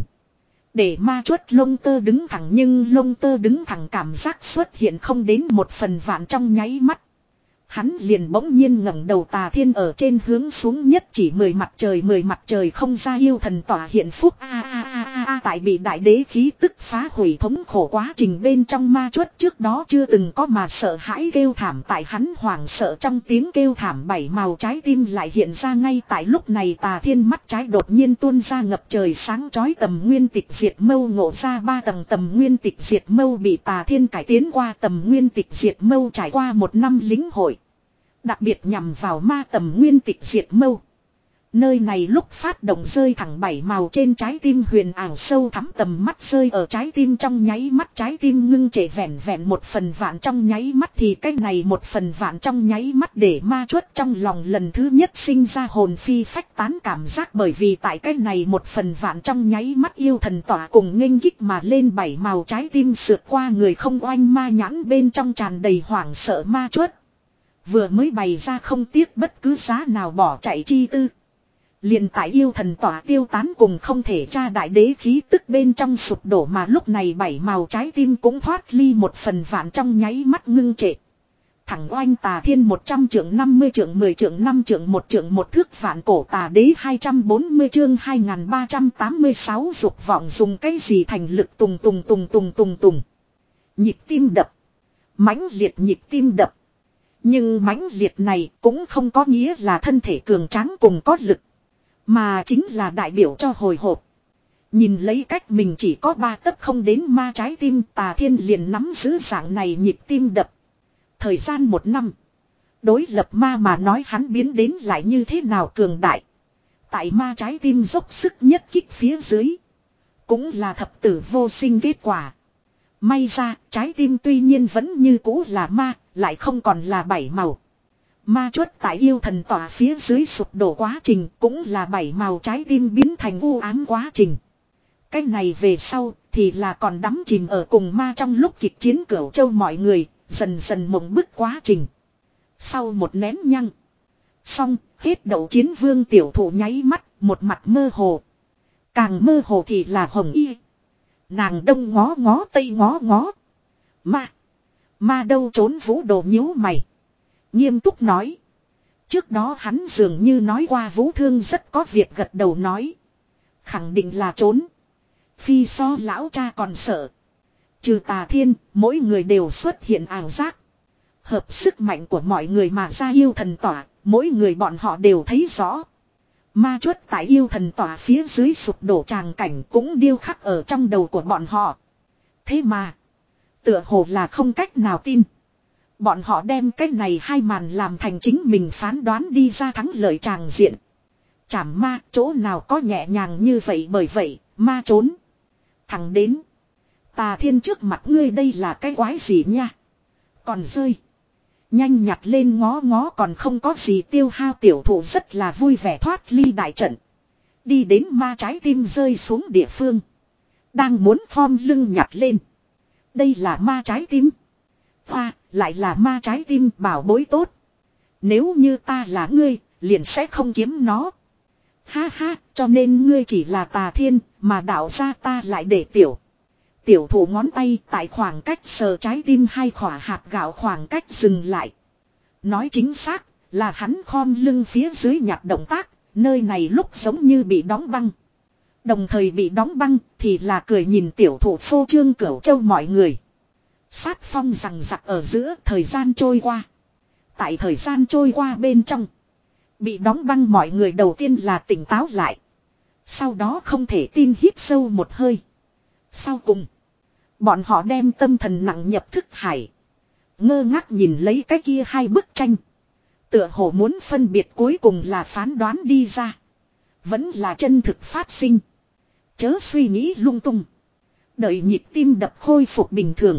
Speaker 1: Để ma chuất lông tơ đứng thẳng, nhưng lông tơ đứng thẳng cảm giác xuất hiện không đến một phần vạn trong nháy mắt. Hắn liền bỗng nhiên ngẩng đầu, Tà Thiên ở trên hướng xuống nhất chỉ mười mặt trời mười mặt trời không ra yêu thần tỏa hiện phúc a a a a a tại bị đại đế khí tức phá hủy thống khổ quá trình bên trong, ma chuất trước đó chưa từng có mà sợ hãi kêu thảm, tại hắn hoảng sợ trong tiếng kêu thảm bảy màu trái tim lại hiện ra. Ngay tại lúc này Tà Thiên mắt trái đột nhiên tuôn ra ngập trời sáng chói tầm nguyên tịch diệt mâu, ngộ ra ba tầng tầm nguyên tịch diệt mâu bị Tà Thiên cải tiến qua. Tầm nguyên tịch diệt mâu trải qua một năm lính hội, đặc biệt nhằm vào ma tầm nguyên tịch diệt mâu. Nơi này lúc phát động rơi thẳng bảy màu trên trái tim huyền ảo sâu thắm tầm mắt rơi ở trái tim trong nháy mắt, trái tim ngưng trệ vẹn vẹn một phần vạn trong nháy mắt, thì cái này một phần vạn trong nháy mắt để ma chuất trong lòng lần thứ nhất sinh ra hồn phi phách tán cảm giác, bởi vì tại cái này một phần vạn trong nháy mắt yêu thần tỏa cùng nghênh kích mà lên bảy màu trái tim sượt qua người không oanh ma nhãn bên trong tràn đầy hoảng sợ. Ma chuất vừa mới bày ra không tiếc bất cứ giá nào bỏ chạy chi tư. Liền tại yêu thần tỏa tiêu tán cùng không thể tra đại đế khí tức bên trong sụp đổ, mà lúc này bảy màu trái tim cũng thoát ly một phần vạn trong nháy mắt ngưng trệ. Thẳng oanh Tà Thiên một trăm trượng năm mươi trượng mười trượng năm trượng một trượng một thước vạn cổ tà đế hai trăm bốn mươi chương hai nghìn ba trăm tám mươi sáu dục vọng dùng cái gì thành lực tùng tùng tùng tùng tùng tùng. Nhịp tim đập. Mãnh liệt nhịp tim đập. Nhưng mãnh liệt này cũng không có nghĩa là thân thể cường tráng cùng có lực, mà chính là đại biểu cho hồi hộp. Nhìn lấy cách mình chỉ có ba tấc không đến ma trái tim, Tà Thiên liền nắm giữ dạng này nhịp tim đập. Thời gian một năm, đối lập ma mà nói hắn biến đến lại như thế nào cường đại. Tại ma trái tim dốc sức nhất kích phía dưới, cũng là thập tử vô sinh kết quả. May ra, trái tim tuy nhiên vẫn như cũ là ma, lại không còn là bảy màu. Ma chuất tại yêu thần tỏa phía dưới sụp đổ quá trình cũng là bảy màu trái tim biến thành u ám quá trình. Cái này về sau thì là còn đắm chìm ở cùng ma trong lúc kịch chiến Cửu Châu mọi người, dần dần mộng bức quá trình. Sau một nén nhăng, xong hết đậu chiến vương tiểu thủ nháy mắt, một mặt mơ hồ. Càng mơ hồ thì là Hồng Y. Nàng đông ngó ngó tây ngó ngó. Ma. Ma đâu trốn Vũ Đồ nhíu mày. Nghiêm túc nói. Trước đó hắn dường như nói qua Vũ Thương rất có việc, gật đầu nói. Khẳng định là trốn. Phi so lão cha còn sợ. Trừ Tà Thiên, mỗi người đều xuất hiện ảo giác. Hợp sức mạnh của mọi người mà ra yêu thần tỏa, mỗi người bọn họ đều thấy rõ. Ma chuất tại yêu thần tỏa phía dưới sụp đổ tràng cảnh cũng điêu khắc ở trong đầu của bọn họ. Thế mà, tựa hồ là không cách nào tin. Bọn họ đem cái này hai màn làm thành chính mình phán đoán đi ra thắng lợi tràng diện. Chảm ma chỗ nào có nhẹ nhàng như vậy, bởi vậy ma trốn. Thẳng đến Tà Thiên trước mặt ngươi, đây là cái quái gì nha. Còn rơi. Nhanh nhặt lên ngó ngó còn không có gì tiêu hao, tiểu thủ rất là vui vẻ thoát ly đại trận. Đi đến ma trái tim rơi xuống địa phương. Đang muốn khom lưng nhặt lên. Đây là ma trái tim. Hoa, lại là ma trái tim, bảo bối tốt. Nếu như ta là ngươi, liền sẽ không kiếm nó. Ha ha, cho nên ngươi chỉ là Tà Thiên, mà đạo ra ta lại để tiểu. Tiểu thủ ngón tay tại khoảng cách sờ trái tim hai khỏa hạt gạo khoảng cách dừng lại. Nói chính xác là hắn khom lưng phía dưới nhặt động tác, nơi này lúc giống như bị đóng băng. Đồng thời bị đóng băng thì là cười nhìn tiểu thủ phô trương Cửu Châu mọi người. Sát phong rằng giặc ở giữa, thời gian trôi qua. Tại thời gian trôi qua bên trong, bị đóng băng mọi người đầu tiên là tỉnh táo lại. Sau đó không thể tin hít sâu một hơi. Sau cùng, bọn họ đem tâm thần nặng nhập thức hải. Ngơ ngác nhìn lấy cái kia hai bức tranh. Tựa hồ muốn phân biệt cuối cùng là phán đoán đi ra, vẫn là chân thực phát sinh. Chớ suy nghĩ lung tung. Đợi nhịp tim đập khôi phục bình thường.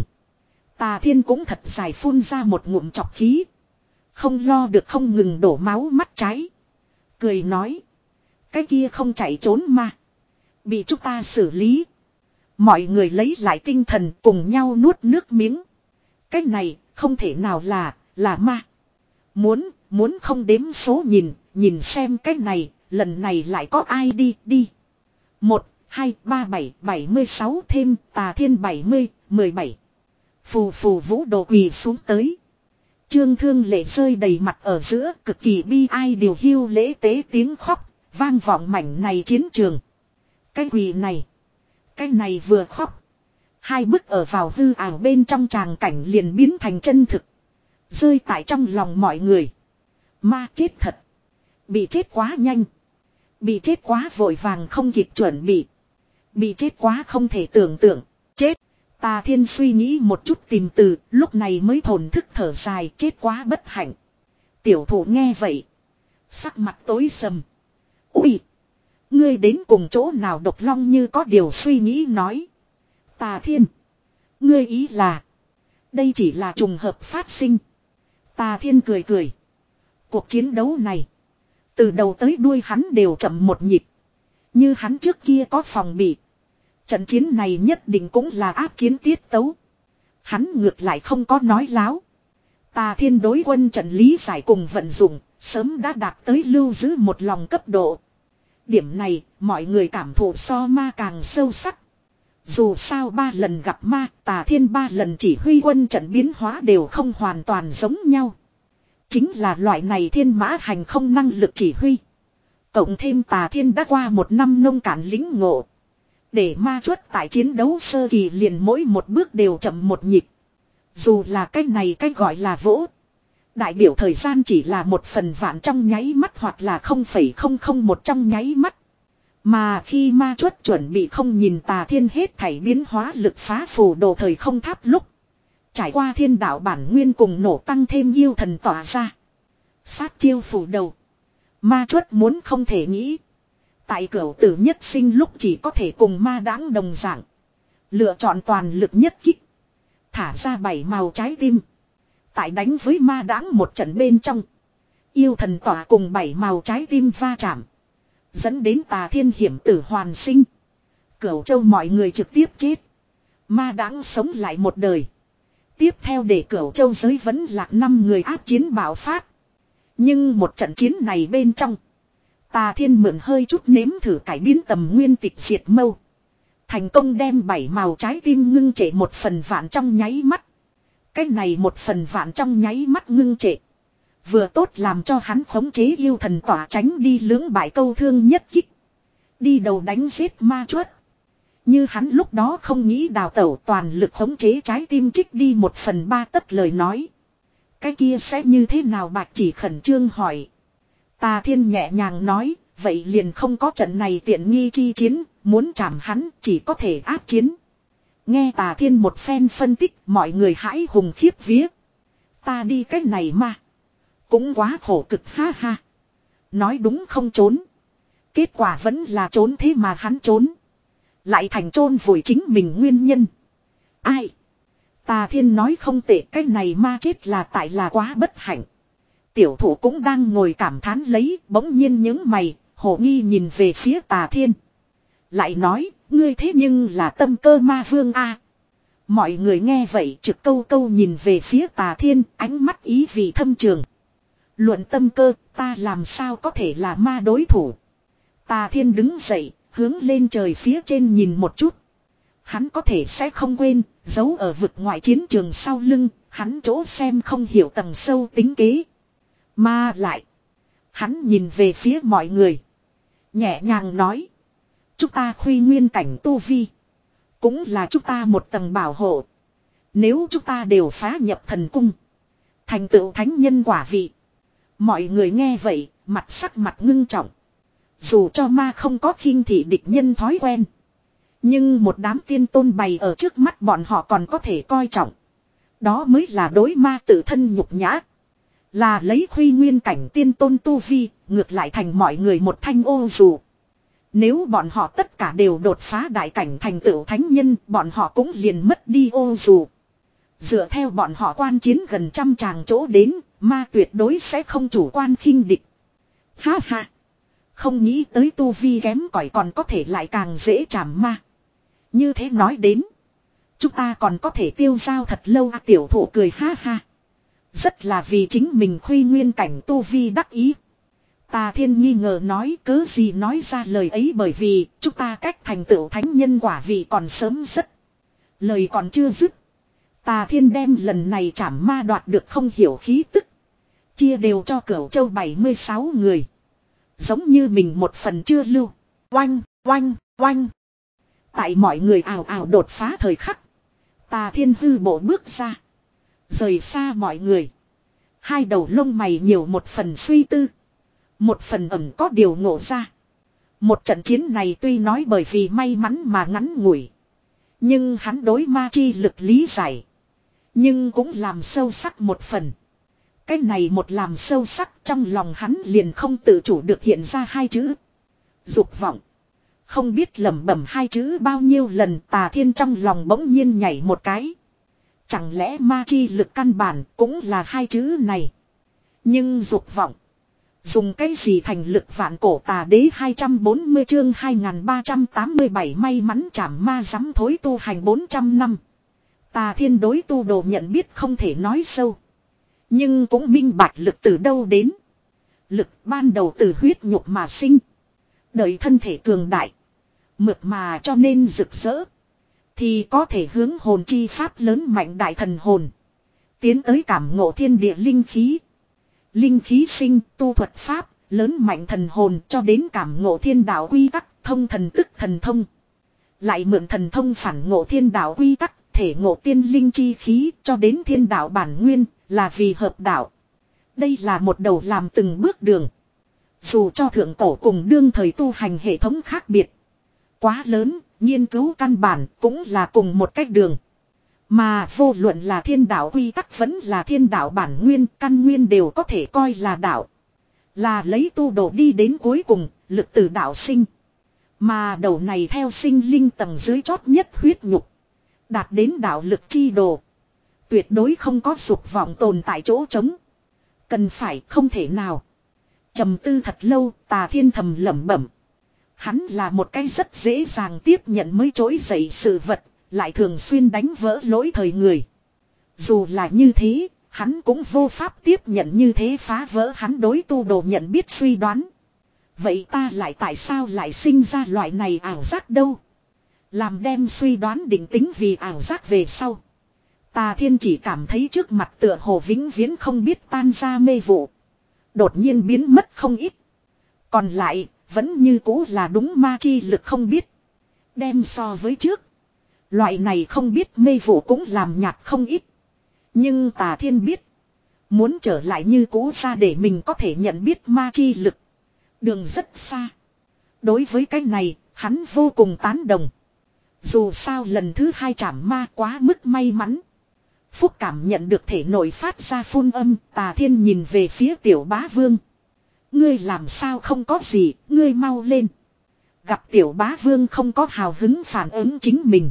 Speaker 1: Tà Thiên cũng thật dài phun ra một ngụm trọc khí. Không lo được không ngừng đổ máu mắt trái. Cười nói. Cái kia không chạy trốn mà. Bị chúng ta xử lý. Mọi người lấy lại tinh thần cùng nhau nuốt nước miếng. Cái này không thể nào là, là ma. Muốn, muốn không đếm số nhìn, nhìn xem cái này, lần này lại có ai đi, đi. Một, hai, ba, bảy, bảy mươi sáu thêm Tà Thiên bảy mươi, mười bảy. Phù phù vũ đồ quỳ xuống tới. Trương Thương Lệ rơi đầy mặt ở giữa, cực kỳ bi ai điều hưu lễ tế tiếng khóc, vang vọng mảnh này chiến trường. Cái quỳ này, cái này vừa khóc. Hai bức ở vào hư ảo bên trong tràng cảnh liền biến thành chân thực. Rơi tại trong lòng mọi người. Ma chết thật. Bị chết quá nhanh. Bị chết quá vội vàng không kịp chuẩn bị. Bị chết quá không thể tưởng tượng. Chết. Tà Thiên suy nghĩ một chút tìm từ, lúc này mới thổn thức thở dài, chết quá bất hạnh. Tiểu thủ nghe vậy. Sắc mặt tối sầm. Ui. Ngươi đến cùng chỗ nào Độc Long như có điều suy nghĩ nói. Tà Thiên. Ngươi ý là. Đây chỉ là trùng hợp phát sinh. Tà Thiên cười cười. Cuộc chiến đấu này. Từ đầu tới đuôi hắn đều chậm một nhịp. Như hắn trước kia có phòng bị. Trận chiến này nhất định cũng là áp chiến tiết tấu. Hắn ngược lại không có nói láo. Tà Thiên đối quân trận lý giải cùng vận dụng. Sớm đã đạt tới lưu giữ một lòng cấp độ. Điểm này mọi người cảm thụ so ma càng sâu sắc. Dù sao ba lần gặp ma, Tà Thiên ba lần chỉ huy quân trận biến hóa đều không hoàn toàn giống nhau. Chính là loại này thiên mã hành không năng lực chỉ huy. Cộng thêm Tà Thiên đã qua một năm nông cạn lính ngộ. Để ma chuất tại chiến đấu sơ kỳ liền mỗi một bước đều chậm một nhịp. Dù là cái này cái gọi là vỗ. Đại biểu thời gian chỉ là một phần vạn trong nháy mắt hoặc là không phẩy không không một trong nháy mắt. Mà khi ma chuất chuẩn bị không nhìn Tà Thiên hết thảy biến hóa lực phá phù đồ thời không tháp lúc. Trải qua thiên đạo bản nguyên cùng nổ tăng thêm yêu thần tỏa ra. Sát chiêu phủ đầu. Ma chuất muốn không thể nghĩ. Tại cửu tử nhất sinh lúc chỉ có thể cùng ma đáng đồng dạng. Lựa chọn toàn lực nhất kích. Thả ra bảy màu trái tim. Tại đánh với ma đáng một trận bên trong. Yêu thần tỏa cùng bảy màu trái tim va chạm. Dẫn đến Tà Thiên hiểm tử hoàn sinh. Cửu châu mọi người trực tiếp chết. Ma đáng sống lại một đời. Tiếp theo để cửu châu giới vẫn lạc năm người áp chiến bạo phát. Nhưng một trận chiến này bên trong. Tà Thiên mượn hơi chút nếm thử cải biến tầm nguyên tịch diệt mâu. Thành công đem bảy màu trái tim ngưng trệ một phần vạn trong nháy mắt. Cái này một phần vạn trong nháy mắt ngưng trệ. Vừa tốt làm cho hắn khống chế yêu thần tỏa tránh đi lưỡng bại câu thương nhất kích. Đi đầu đánh giết ma chuất. Như hắn lúc đó không nghĩ đào tẩu toàn lực khống chế trái tim trích đi một phần ba tất lời nói. Cái kia sẽ như thế nào Bạch Chỉ khẩn trương hỏi. Tà Thiên nhẹ nhàng nói, vậy liền không có trận này tiện nghi chi chiến, muốn chạm hắn chỉ có thể áp chiến. Nghe Tà Thiên một phen phân tích, mọi người hãi hùng khiếp vía. Ta đi cái này mà. Cũng quá khổ cực ha ha. Nói đúng không trốn. Kết quả vẫn là trốn thế mà hắn trốn. Lại thành chôn vùi chính mình nguyên nhân. Ai? Tà Thiên nói không tệ, cái này ma chết là tại là quá bất hạnh. Tiểu thủ cũng đang ngồi cảm thán lấy, bỗng nhiên những mày, hồ nghi nhìn về phía Tà Thiên. Lại nói, ngươi thế nhưng là tâm cơ ma vương a. Mọi người nghe vậy trực câu câu nhìn về phía Tà Thiên, ánh mắt ý vị thâm trường. Luận tâm cơ, ta làm sao có thể là ma đối thủ. Tà Thiên đứng dậy, hướng lên trời phía trên nhìn một chút. Hắn có thể sẽ không quên, giấu ở vực ngoại chiến trường sau lưng, hắn chỗ xem không hiểu tầng sâu tính kế. Mà lại, hắn nhìn về phía mọi người. Nhẹ nhàng nói. Chúng ta khuy nguyên cảnh tu vi. Cũng là chúng ta một tầng bảo hộ. Nếu chúng ta đều phá nhập thần cung. Thành tựu thánh nhân quả vị. Mọi người nghe vậy, mặt sắc mặt ngưng trọng. Dù cho ma không có khinh thị địch nhân thói quen. Nhưng một đám tiên tôn bày ở trước mắt bọn họ còn có thể coi trọng. Đó mới là đối ma tự thân nhục nhã. Là lấy khuy nguyên cảnh tiên tôn tu vi, ngược lại thành mọi người một thanh ô dù. Nếu bọn họ tất cả đều đột phá đại cảnh thành tựu thánh nhân, bọn họ cũng liền mất đi ô dù. Dựa theo bọn họ quan chiến gần trăm tràng chỗ đến, ma tuyệt đối sẽ không chủ quan khinh địch. Ha ha! Không nghĩ tới tu vi kém cỏi còn có thể lại càng dễ chạm ma. Như thế nói đến, chúng ta còn có thể tiêu dao thật lâu à, tiểu thụ cười ha ha. Rất là vì chính mình khuy nguyên cảnh tu vi đắc ý. Tà Thiên nghi ngờ nói cớ gì nói ra lời ấy, bởi vì chúng ta cách thành tựu thánh nhân quả vị còn sớm rất. Lời còn chưa dứt, Tà Thiên đem lần này trảm ma đoạt được không hiểu khí tức, chia đều cho Cửu Châu bảy mươi sáu người. Giống như mình một phần chưa lưu. Oanh, oanh, oanh. Tại mọi người ào ào đột phá thời khắc, Tà Thiên hư bộ bước ra, rời xa mọi người. Hai đầu lông mày nhiều một phần suy tư, một phần ẩn có điều ngộ ra. Một trận chiến này tuy nói bởi vì may mắn mà ngắn ngủi, nhưng hắn đối ma chi lực lý giải, nhưng cũng làm sâu sắc một phần. Cái này một làm sâu sắc, trong lòng hắn liền không tự chủ được hiện ra hai chữ: dục vọng. Không biết lẩm bẩm hai chữ bao nhiêu lần, Tà Thiên trong lòng bỗng nhiên nhảy một cái. Chẳng lẽ ma chi lực căn bản cũng là hai chữ này? Nhưng dục vọng, dùng cái gì thành lực vạn cổ? Tà Đế hai trăm bốn mươi chương hai nghìn ba trăm tám mươi bảy may mắn trảm ma dám thối tu hành bốn trăm năm. Tà Thiên đối tu đồ nhận biết không thể nói sâu, nhưng cũng minh bạch lực từ đâu đến. Lực ban đầu từ huyết nhục mà sinh, đợi thân thể cường đại, mượt mà cho nên rực rỡ, thì có thể hướng hồn chi pháp lớn mạnh đại thần hồn, tiến tới cảm ngộ thiên địa linh khí. Linh khí sinh tu thuật pháp, lớn mạnh thần hồn cho đến cảm ngộ thiên đạo quy tắc, thông thần tức thần thông. Lại mượn thần thông phản ngộ thiên đạo quy tắc, thể ngộ tiên linh chi khí cho đến thiên đạo bản nguyên, là vì hợp đạo. Đây là một đầu làm từng bước đường. Dù cho thượng cổ cùng đương thời tu hành hệ thống khác biệt quá lớn, nghiên cứu căn bản cũng là cùng một cách đường. Mà vô luận là thiên đạo quy tắc vẫn là thiên đạo bản nguyên, căn nguyên đều có thể coi là đạo. Là lấy tu đồ đi đến cuối cùng, lực từ đạo sinh. Mà đầu này theo sinh linh tầng dưới chót nhất huyết nhục, đạt đến đạo lực chi đồ, tuyệt đối không có dục vọng tồn tại chỗ trống. Cần phải không thể nào. Trầm tư thật lâu, Tà Thiên thầm lẩm bẩm. Hắn là một cái rất dễ dàng tiếp nhận mới trỗi dậy sự vật, lại thường xuyên đánh vỡ lỗi thời người. Dù là như thế, hắn cũng vô pháp tiếp nhận như thế phá vỡ hắn đối tu đồ nhận biết suy đoán. Vậy ta lại tại sao lại sinh ra loại này ảo giác đâu? Làm đem suy đoán định tính vì ảo giác về sau, Tà Thiên chỉ cảm thấy trước mặt tựa hồ vĩnh viễn không biết tan ra mê vụ, đột nhiên biến mất không ít. Còn lại, vẫn như cũ là đúng ma chi lực không biết. Đem so với trước, loại này không biết mê vụ cũng làm nhạt không ít. Nhưng Tà Thiên biết, muốn trở lại như cũ ra để mình có thể nhận biết ma chi lực, đường rất xa. Đối với cái này, hắn vô cùng tán đồng. Dù sao lần thứ hai trảm ma quá mức may mắn. Phúc cảm nhận được thể nội phát ra phun âm, Tà Thiên nhìn về phía Tiểu Bá Vương. Ngươi làm sao không có gì, ngươi mau lên. Gặp Tiểu Bá Vương không có hào hứng phản ứng chính mình,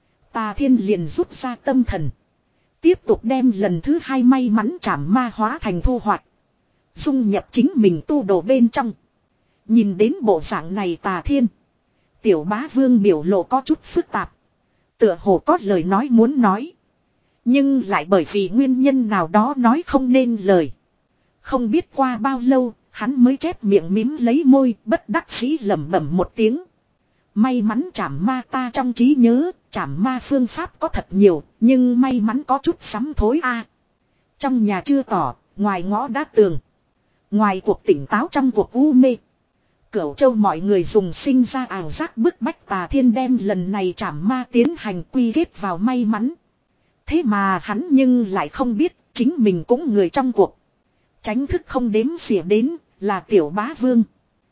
Speaker 1: Tà Thiên liền rút ra tâm thần, tiếp tục đem lần thứ hai may mắn trảm ma hóa thành thu hoạch, dung nhập chính mình tu đồ bên trong. Nhìn đến bộ dạng này Tà Thiên, Tiểu Bá Vương biểu lộ có chút phức tạp, tựa hồ có lời nói muốn nói, nhưng lại bởi vì nguyên nhân nào đó nói không nên lời. Không biết qua bao lâu, hắn mới chép miệng mím lấy môi, bất đắc dĩ lẩm bẩm một tiếng. May mắn trảm ma ta trong trí nhớ, trảm ma phương pháp có thật nhiều, nhưng may mắn có chút sắm thối a. Trong nhà chưa tỏ, ngoài ngõ đã tường. Ngoài cuộc tỉnh táo trong cuộc u mê. Cửu Châu mọi người dùng sinh ra ảo giác bức bách Tà Thiên đem lần này trảm ma tiến hành quy kết vào may mắn. Thế mà hắn nhưng lại không biết, chính mình cũng người trong cuộc. Tránh thức không đếm xỉa đến, là Tiểu Bá Vương.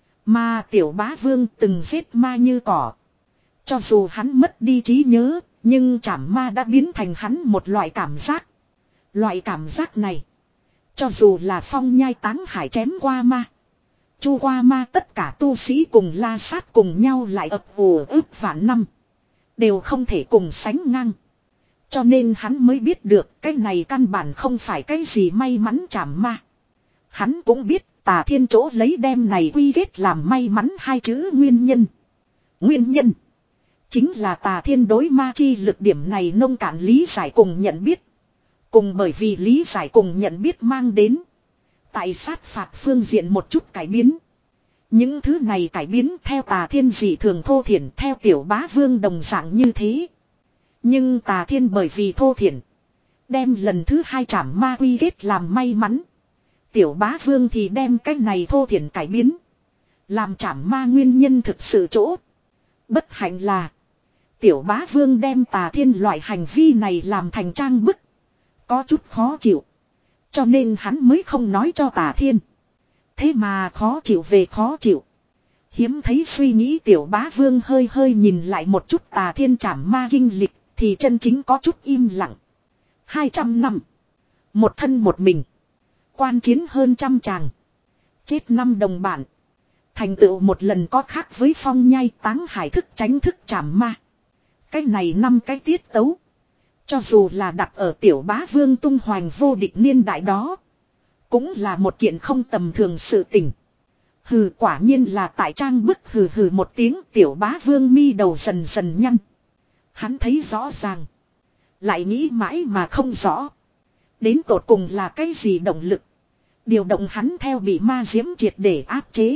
Speaker 1: Mà Tiểu Bá Vương từng giết ma như cỏ. Cho dù hắn mất đi trí nhớ, nhưng trảm ma đã biến thành hắn một loại cảm giác. Loại cảm giác này, cho dù là Phong Nhai Táng Hải chém qua ma, Chu qua ma tất cả tu sĩ cùng la sát cùng nhau lại ập ùa ức vạn năm. Đều không thể cùng sánh ngang. Cho nên hắn mới biết được cái này căn bản không phải cái gì may mắn chảm ma. Hắn cũng biết Tà Thiên chỗ lấy đem này quy kết làm may mắn hai chữ nguyên nhân. Nguyên nhân chính là Tà Thiên đối ma chi lực điểm này nông cạn lý giải cùng nhận biết. Cùng bởi vì lý giải cùng nhận biết mang đến tại sát phạt phương diện một chút cải biến. Những thứ này cải biến theo Tà Thiên dị thường thô thiển, theo Tiểu Bá Vương đồng dạng như thế. Nhưng Tà Thiên bởi vì thô thiển, đem lần thứ hai trảm ma quy kết làm may mắn. Tiểu Bá Vương thì đem cái này thô thiển cải biến, làm trảm ma nguyên nhân thực sự chỗ. Bất hạnh là Tiểu Bá Vương đem Tà Thiên loại hành vi này làm thành trang bức, có chút khó chịu. Cho nên hắn mới không nói cho Tà Thiên. Thế mà khó chịu về khó chịu. Hiếm thấy suy nghĩ Tiểu Bá Vương hơi hơi nhìn lại một chút Tà Thiên trảm ma kinh lịch, thì chân chính có chút im lặng. Hai trăm năm. Một thân một mình. Quan chiến hơn trăm chàng. Chết năm đồng bản. Thành tựu một lần có khác với Phong Nhai Táng Hải thức tránh thức trảm ma. Cái này năm cái tiết tấu. Cho dù là đặt ở Tiểu Bá Vương tung hoành vô địch niên đại đó, cũng là một kiện không tầm thường sự tình. Hừ, quả nhiên là tại trang bức. Hừ hừ một tiếng, Tiểu Bá Vương mi đầu dần dần nhăn. Hắn thấy rõ ràng, lại nghĩ mãi mà không rõ. Đến tột cùng là cái gì động lực điều động hắn theo bị ma diễm triệt để áp chế,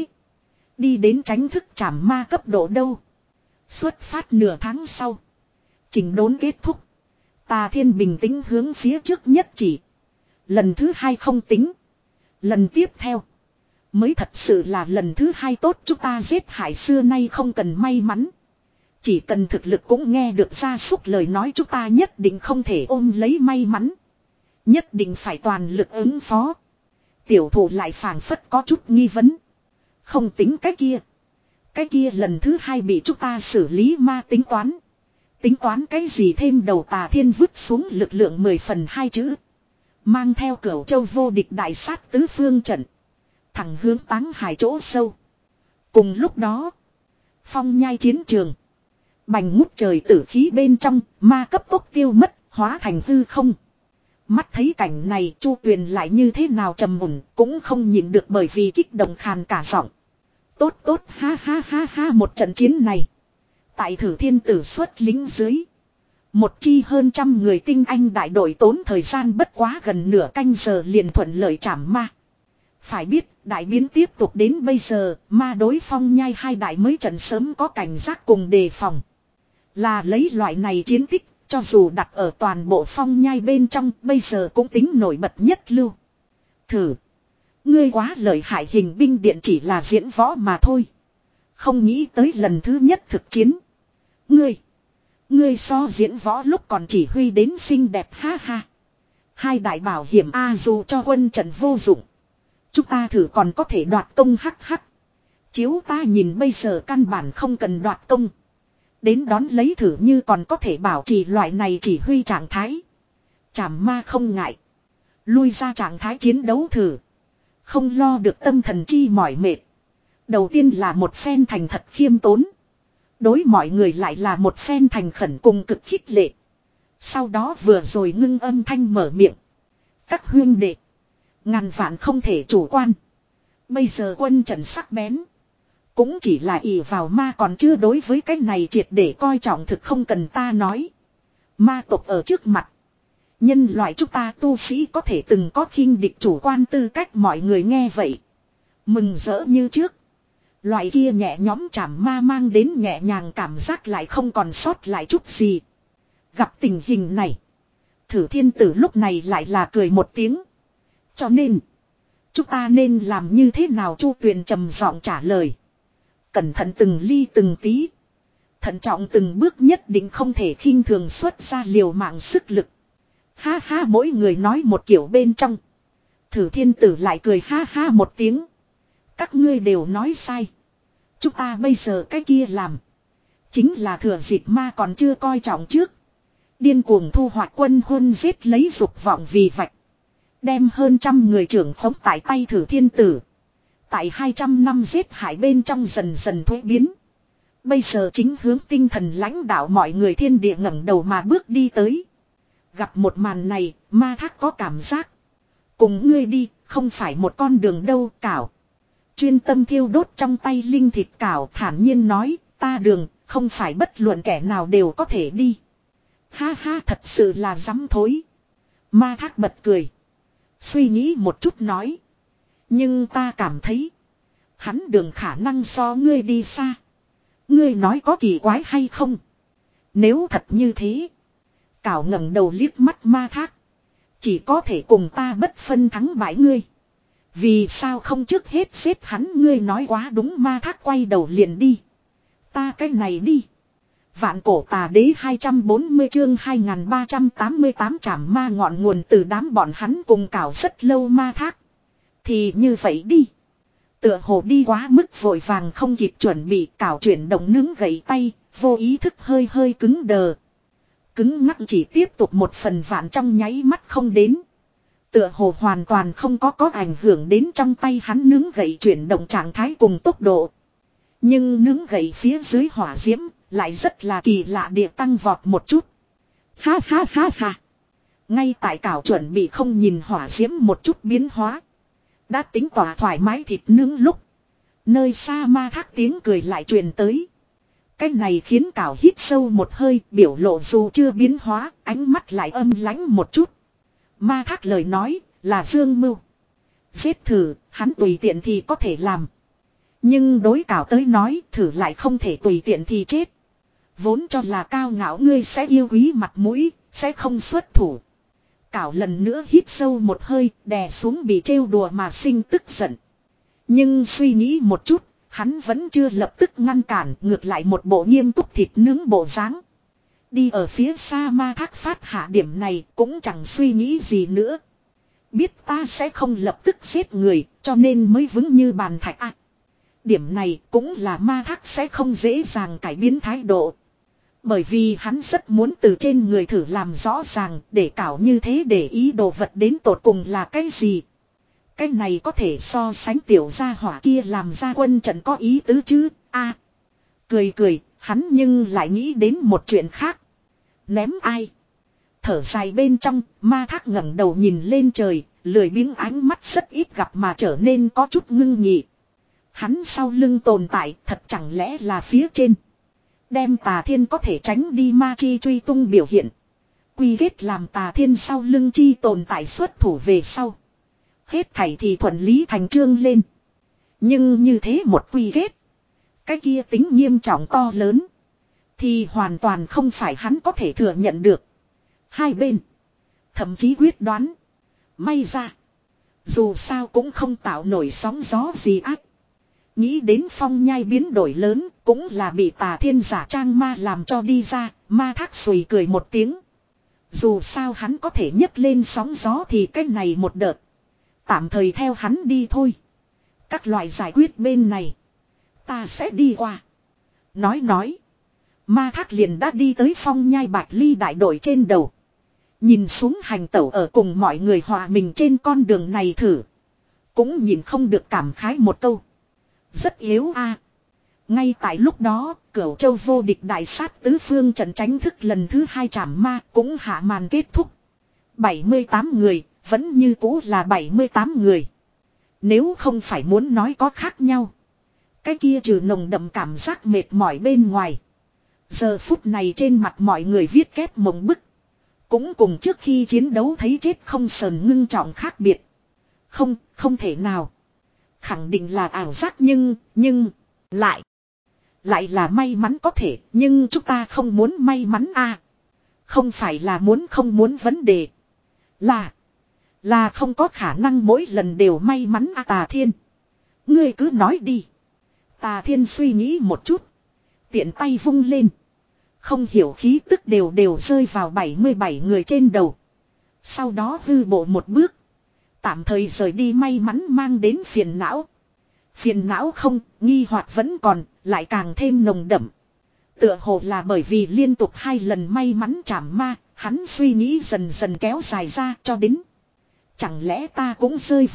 Speaker 1: đi đến tránh thức trảm ma cấp độ đâu. Xuất phát nửa tháng sau, chỉnh đốn kết thúc. Tà Thiên bình tĩnh hướng phía trước nhất chỉ. Lần thứ hai không tính. Lần tiếp theo mới thật sự là lần thứ hai tốt. Chúng ta giết hại xưa nay không cần may mắn. Chỉ cần thực lực cũng nghe được gia súc lời nói, chúng ta nhất định không thể ôm lấy may mắn. Nhất định phải toàn lực ứng phó. Tiểu thủ lại phảng phất có chút nghi vấn. Không tính cái kia. Cái kia lần thứ hai bị chúng ta xử lý ma tính toán. Tính toán cái gì thêm đầu? Tà Thiên vứt xuống lực lượng mười phần hai chữ. Mang theo Cửu Châu vô địch đại sát tứ phương trận. Thẳng hướng Táng Hải chỗ sâu. Cùng lúc đó, Phong Nhai chiến trường. Bành ngút trời tử khí bên trong, ma cấp tốc tiêu mất, hóa thành hư không. Mắt thấy cảnh này, Chu Tuyền lại như thế nào trầm mùn, cũng không nhịn được bởi vì kích động khàn cả giọng. Tốt tốt, ha ha ha ha, một trận chiến này. Tại Thử Thiên Tử xuất lính dưới, một chi hơn trăm người tinh anh đại đội tốn thời gian bất quá gần nửa canh giờ liền thuận lợi trảm ma. Phải biết, đại biến tiếp tục đến bây giờ, ma đối Phong Nhai hai đại mới trận sớm có cảnh giác cùng đề phòng. Là lấy loại này chiến tích, cho dù đặt ở toàn bộ Phong Nhai bên trong, bây giờ cũng tính nổi bật nhất lưu. Thử, ngươi quá lợi hại, hình binh điện chỉ là diễn võ mà thôi. Không nghĩ tới lần thứ nhất thực chiến. Ngươi, ngươi so diễn võ lúc còn chỉ huy đến xinh đẹp, ha ha. Hai đại bảo hiểm a, dù cho quân trận vô dụng, chúng ta thử còn có thể đoạt công, hắc hắc. Chiếu ta nhìn bây giờ căn bản không cần đoạt công. Đến đón lấy thử như còn có thể bảo trì loại này chỉ huy trạng thái. Trảm ma không ngại. Lui ra trạng thái chiến đấu thử. Không lo được tâm thần chi mỏi mệt. Đầu tiên là một phen thành thật khiêm tốn. Đối mọi người lại là một phen thành khẩn cùng cực khích lệ. Sau đó vừa rồi ngưng âm thanh mở miệng. Các huyên đệ, ngàn vạn không thể chủ quan. Bây giờ quân trận sắc bén. Cũng chỉ là ỷ vào ma còn chưa đối với cái này triệt để coi trọng, thực không cần ta nói. Ma tộc ở trước mặt. Nhân loại chúng ta tu sĩ có thể từng có khinh địch chủ quan tư cách, mọi người nghe vậy. Mừng rỡ như trước. Loại kia nhẹ nhóm trảm ma mang đến nhẹ nhàng cảm giác lại không còn sót lại chút gì. Gặp tình hình này, Thử Thiên Tử lúc này lại là cười một tiếng. Cho nên, chúng ta nên làm như thế nào? Chu Tuyền trầm giọng trả lời. Cẩn thận từng ly từng tí. Thận trọng từng bước, nhất định không thể khinh thường xuất ra liều mạng sức lực. Ha ha, mỗi người nói một kiểu bên trong. Thử Thiên Tử lại cười ha ha một tiếng. Các ngươi đều nói sai. Chúng ta bây giờ cái kia làm, chính là thừa dịp ma còn chưa coi trọng trước, điên cuồng thu hoạch quân huân, giết lấy dục vọng vì vạch. Đem hơn trăm người trưởng khống tại tay Thử Thiên Tử. tại hai trăm năm giết hại bên trong dần dần thuế biến. Bây giờ chính hướng tinh thần lãnh đạo mọi người thiên địa ngẩng đầu mà bước đi tới. Gặp một màn này, Ma Thác có cảm giác. Cùng ngươi đi, không phải một con đường đâu, Cảo. Chuyên tâm thiêu đốt trong tay linh thịt Cảo thản nhiên nói, ta đường, không phải bất luận kẻ nào đều có thể đi. Ha ha, thật sự là dám thối. Ma Thác bật cười. Suy nghĩ một chút nói. Nhưng ta cảm thấy, hắn đường khả năng so ngươi đi xa. Ngươi nói có kỳ quái hay không? Nếu thật như thế, Cảo ngẩng đầu liếc mắt Ma Thác. Chỉ có thể cùng ta bất phân thắng bại ngươi. Vì sao không trước hết xếp hắn, ngươi nói quá đúng. Ma Thác quay đầu liền đi. Ta cái này đi. Vạn cổ tà đế hai trăm bốn mươi chương hai nghìn ba trăm tám mươi tám trảm ma ngọn nguồn từ đám bọn hắn cùng Cảo rất lâu. Ma Thác thì như vậy đi. Tựa hồ đi quá mức vội vàng không kịp chuẩn bị, Cảo chuyển động nướng gậy tay, vô ý thức hơi hơi cứng đờ. Cứng ngắc chỉ tiếp tục một phần vạn trong nháy mắt không đến. Tựa hồ hoàn toàn không có có ảnh hưởng đến trong tay hắn nướng gậy chuyển động trạng thái cùng tốc độ. Nhưng nướng gậy phía dưới hỏa diễm lại rất là kỳ lạ địa tăng vọt một chút. Ha ha ha ha. Ngay tại Cảo chuẩn bị không nhìn hỏa diễm một chút biến hóa, đã tính tỏa thoải mái thịt nướng lúc, nơi xa Ma Thác tiếng cười lại truyền tới. Cái này khiến Cảo hít sâu một hơi, biểu lộ dù chưa biến hóa, ánh mắt lại âm lãnh một chút. Ma Thác lời nói là dương mưu. Giết thử, hắn tùy tiện thì có thể làm. Nhưng đối Cảo tới nói, thử lại không thể tùy tiện thì chết. Vốn cho là cao ngạo ngươi sẽ yêu quý mặt mũi, sẽ không xuất thủ. Cảo lần nữa hít sâu một hơi, đè xuống bị trêu đùa mà sinh tức giận. Nhưng suy nghĩ một chút, hắn vẫn chưa lập tức ngăn cản, ngược lại một bộ nghiêm túc thịt nướng bộ dáng. Đi ở phía xa Ma Thác phát hạ điểm này cũng chẳng suy nghĩ gì nữa. Biết ta sẽ không lập tức giết người, cho nên mới vững như bàn thạch ạ. À, điểm này cũng là Ma Thác sẽ không dễ dàng cải biến thái độ. Bởi vì hắn rất muốn từ trên người thử làm rõ ràng, để Cảo như thế để ý đồ vật đến tột cùng là cái gì. Cái này có thể so sánh tiểu gia hỏa kia làm ra quân trận có ý tứ chứ. A à, cười cười, hắn nhưng lại nghĩ đến một chuyện khác. Ném ai? Thở dài bên trong, Ma Thác ngẩng đầu nhìn lên trời, lười biếng ánh mắt rất ít gặp mà trở nên có chút ngưng nhị. Hắn sau lưng tồn tại, thật chẳng lẽ là phía trên. Đem Tà Thiên có thể tránh đi ma chi truy tung biểu hiện. Quy kết làm Tà Thiên sau lưng chi tồn tại xuất thủ về sau. Hết thảy thì thuận lý thành trương lên. Nhưng như thế một quy kết, cái kia tính nghiêm trọng to lớn, thì hoàn toàn không phải hắn có thể thừa nhận được. Hai bên thậm chí quyết đoán, may ra, dù sao cũng không tạo nổi sóng gió gì ác. Nghĩ đến Phong Nhai biến đổi lớn, cũng là bị Tà Thiên giả trang ma làm cho đi ra. Ma Thác sùi cười một tiếng. Dù sao hắn có thể nhấc lên sóng gió thì cái này một đợt, tạm thời theo hắn đi thôi. Các loại giải quyết bên này, ta sẽ đi qua. Nói nói, Ma Thác liền đã đi tới Phong Nhai Bạch Ly đại đội trên đầu. Nhìn xuống hành tẩu ở cùng mọi người hòa mình trên con đường này thử, cũng nhìn không được cảm khái một câu. Rất yếu a. À. Ngay tại lúc đó, Cửu Châu vô địch đại sát tứ phương trận tránh thức lần thứ hai trảm ma cũng hạ màn kết thúc. bảy mươi tám người, vẫn như cũ là bảy mươi tám người. Nếu không phải muốn nói có khác nhau, cái kia trừ nồng đậm cảm giác mệt mỏi bên ngoài, giờ phút này trên mặt mọi người viết kép mộng bức, cũng cùng trước khi chiến đấu thấy chết không sờn ngưng trọng khác biệt. Không, không thể nào. Khẳng định là ảo giác nhưng, nhưng, lại, lại là may mắn có thể, nhưng chúng ta không muốn may mắn a. À, không phải là muốn không muốn vấn đề. Là, là không có khả năng mỗi lần đều may mắn a. À, Tà Thiên, ngươi cứ nói đi. Tà Thiên suy nghĩ một chút, tiện tay vung lên. Không hiểu khí tức đều đều rơi vào bảy mươi bảy người trên đầu. Sau đó hư bộ một bước, tạm thời rời đi may mắn mang đến phiền não. Phiền não không, nghi hoặc vẫn còn, lại càng thêm nồng đậm. Tựa hồ là bởi vì liên tục hai lần may mắn trảm ma, hắn suy nghĩ dần dần kéo dài ra cho đến. Chẳng lẽ ta cũng rơi vào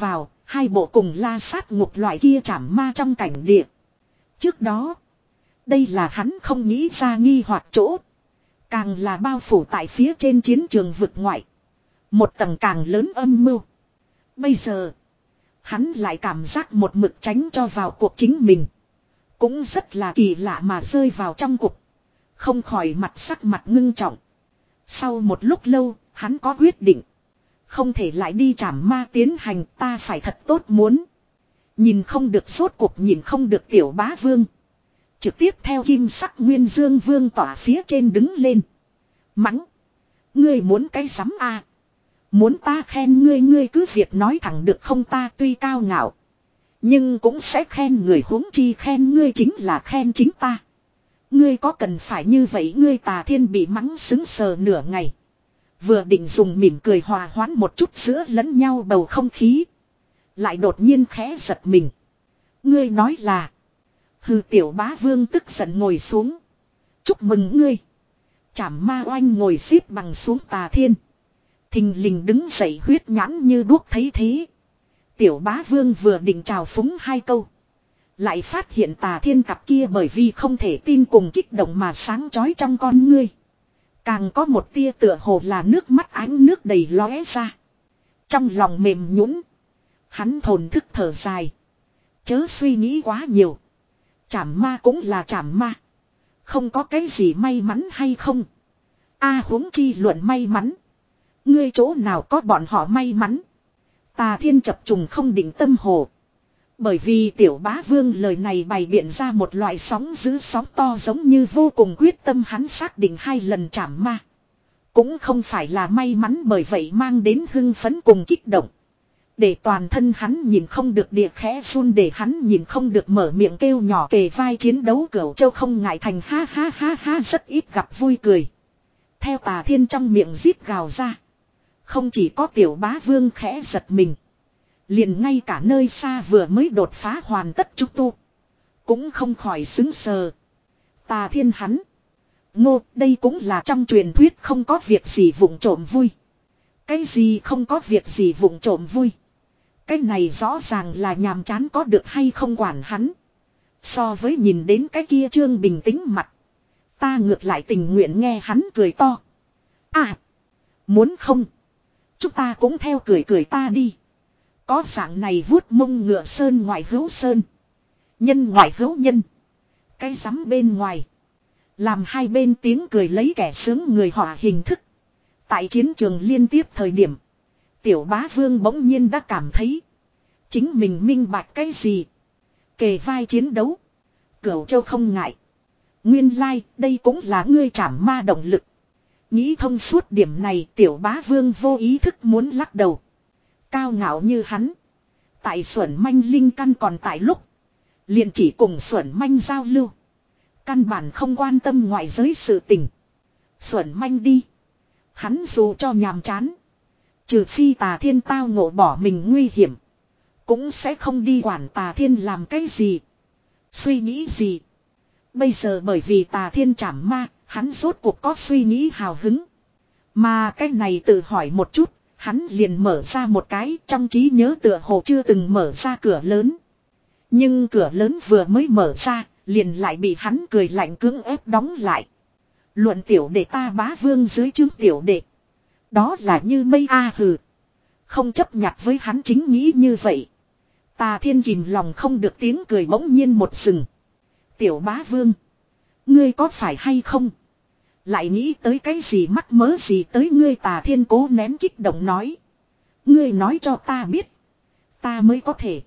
Speaker 1: Hai bộ cùng la sát ngục loại kia trảm ma trong cảnh địa. Trước đó, đây là hắn không nghĩ ra nghi hoặc chỗ. Càng là bao phủ tại phía trên chiến trường vực ngoại. Một tầng càng lớn âm mưu. Bây giờ, hắn lại cảm giác một mực tránh cho vào cuộc chính mình. Cũng rất là kỳ lạ mà rơi vào trong cuộc. Không khỏi mặt sắc mặt ngưng trọng. Sau một lúc lâu, hắn có quyết định. Không thể lại đi trảm ma tiến hành, ta phải thật tốt muốn. Nhìn không được sốt cuộc, nhìn không được tiểu bá vương. Trực tiếp theo kim sắc nguyên dương vương tỏa phía trên đứng lên. Mắng. Ngươi muốn cái sắm à? Muốn ta khen ngươi, ngươi cứ việc nói thẳng được không, ta tuy cao ngạo. Nhưng cũng sẽ khen người, huống chi khen ngươi chính là khen chính ta. Ngươi có cần phải như vậy? Ngươi Tà Thiên bị mắng sững sờ nửa ngày. Vừa định dùng mỉm cười hòa hoãn một chút giữa lẫn nhau bầu không khí. Lại đột nhiên khẽ giật mình. Ngươi nói là. Hừ, tiểu bá vương tức giận ngồi xuống. Chúc mừng ngươi. Trảm ma oanh ngồi xếp bằng xuống. Tà Thiên thình lình đứng dậy, huyết nhãn như đuốc thấy thế. Tiểu bá vương vừa định chào phúng hai câu. Lại phát hiện Tà Thiên cặp kia bởi vì không thể tin cùng kích động mà sáng chói trong con ngươi. Càng có một tia tựa hồ là nước mắt ánh nước đầy lóe ra. Trong lòng mềm nhũn, hắn thổn thức thở dài. Chớ suy nghĩ quá nhiều. Trảm ma cũng là trảm ma. Không có cái gì may mắn hay không. A huống chi luận may mắn. Ngươi chỗ nào có bọn họ may mắn. Tà Thiên chập trùng không định tâm hồ. Bởi vì tiểu bá vương lời này bày biện ra một loại sóng dữ sóng to, giống như vô cùng quyết tâm. Hắn xác định hai lần trảm ma. Cũng không phải là may mắn, bởi vậy mang đến hưng phấn cùng kích động. Để toàn thân hắn nhìn không được địa khẽ run, để hắn nhìn không được mở miệng kêu nhỏ. Kề vai chiến đấu Cửu Châu không ngại thành ha ha ha ha, rất ít gặp vui cười. Theo Tà Thiên trong miệng rít gào ra. Không chỉ có tiểu bá vương khẽ giật mình. Liền ngay cả nơi xa vừa mới đột phá hoàn tất trúc tu. Cũng không khỏi xứng sờ. Tà Thiên hắn. Ngô, đây cũng là trong truyền thuyết không có việc gì vụng trộm vui. Cái gì không có việc gì vụng trộm vui. Cái này rõ ràng là nhàm chán, có được hay không quản hắn. So với nhìn đến cái kia trương bình tĩnh mặt. Ta ngược lại tình nguyện nghe hắn cười to. À. Muốn không. Chúng ta cũng theo cười cười ta đi. Có dạng này vuốt mông ngựa sơn ngoại hữu sơn. Nhân ngoại hữu nhân. Cái rắm bên ngoài. Làm hai bên tiếng cười lấy kẻ sướng người họa hình thức. Tại chiến trường liên tiếp thời điểm. Tiểu bá vương bỗng nhiên đã cảm thấy. Chính mình minh bạch cái gì. Kề vai chiến đấu. Cửu Châu không ngại. Nguyên lai like, đây cũng là ngươi trảm ma động lực. Nghĩ thông suốt điểm này, tiểu bá vương vô ý thức muốn lắc đầu. Cao ngạo như hắn. Tại xuẩn manh linh căn còn tại lúc. Liền chỉ cùng xuẩn manh giao lưu. Căn bản không quan tâm ngoại giới sự tình. Xuẩn manh đi. Hắn dù cho nhàm chán. Trừ phi Tà Thiên tao ngộ bỏ mình nguy hiểm. Cũng sẽ không đi quản Tà Thiên làm cái gì. Suy nghĩ gì. Bây giờ bởi vì Tà Thiên trảm ma. Hắn rốt cuộc có suy nghĩ hào hứng. Mà cái này tự hỏi một chút. Hắn liền mở ra một cái, trong trí nhớ tựa hồ chưa từng mở ra cửa lớn. Nhưng cửa lớn vừa mới mở ra, liền lại bị hắn cười lạnh cưỡng ép đóng lại. Luận tiểu đệ ta bá vương dưới trướng tiểu đệ. Đó là như mây a hừ. Không chấp nhặt với hắn chính nghĩ như vậy. Tà Thiên kìm lòng không được tiếng cười bỗng nhiên một sừng. Tiểu bá vương. Ngươi có phải hay không? Lại nghĩ tới cái gì mắc mớ gì tới ngươi? Tà Thiên cố nén kích động nói. Ngươi nói cho ta biết. Ta mới có thể.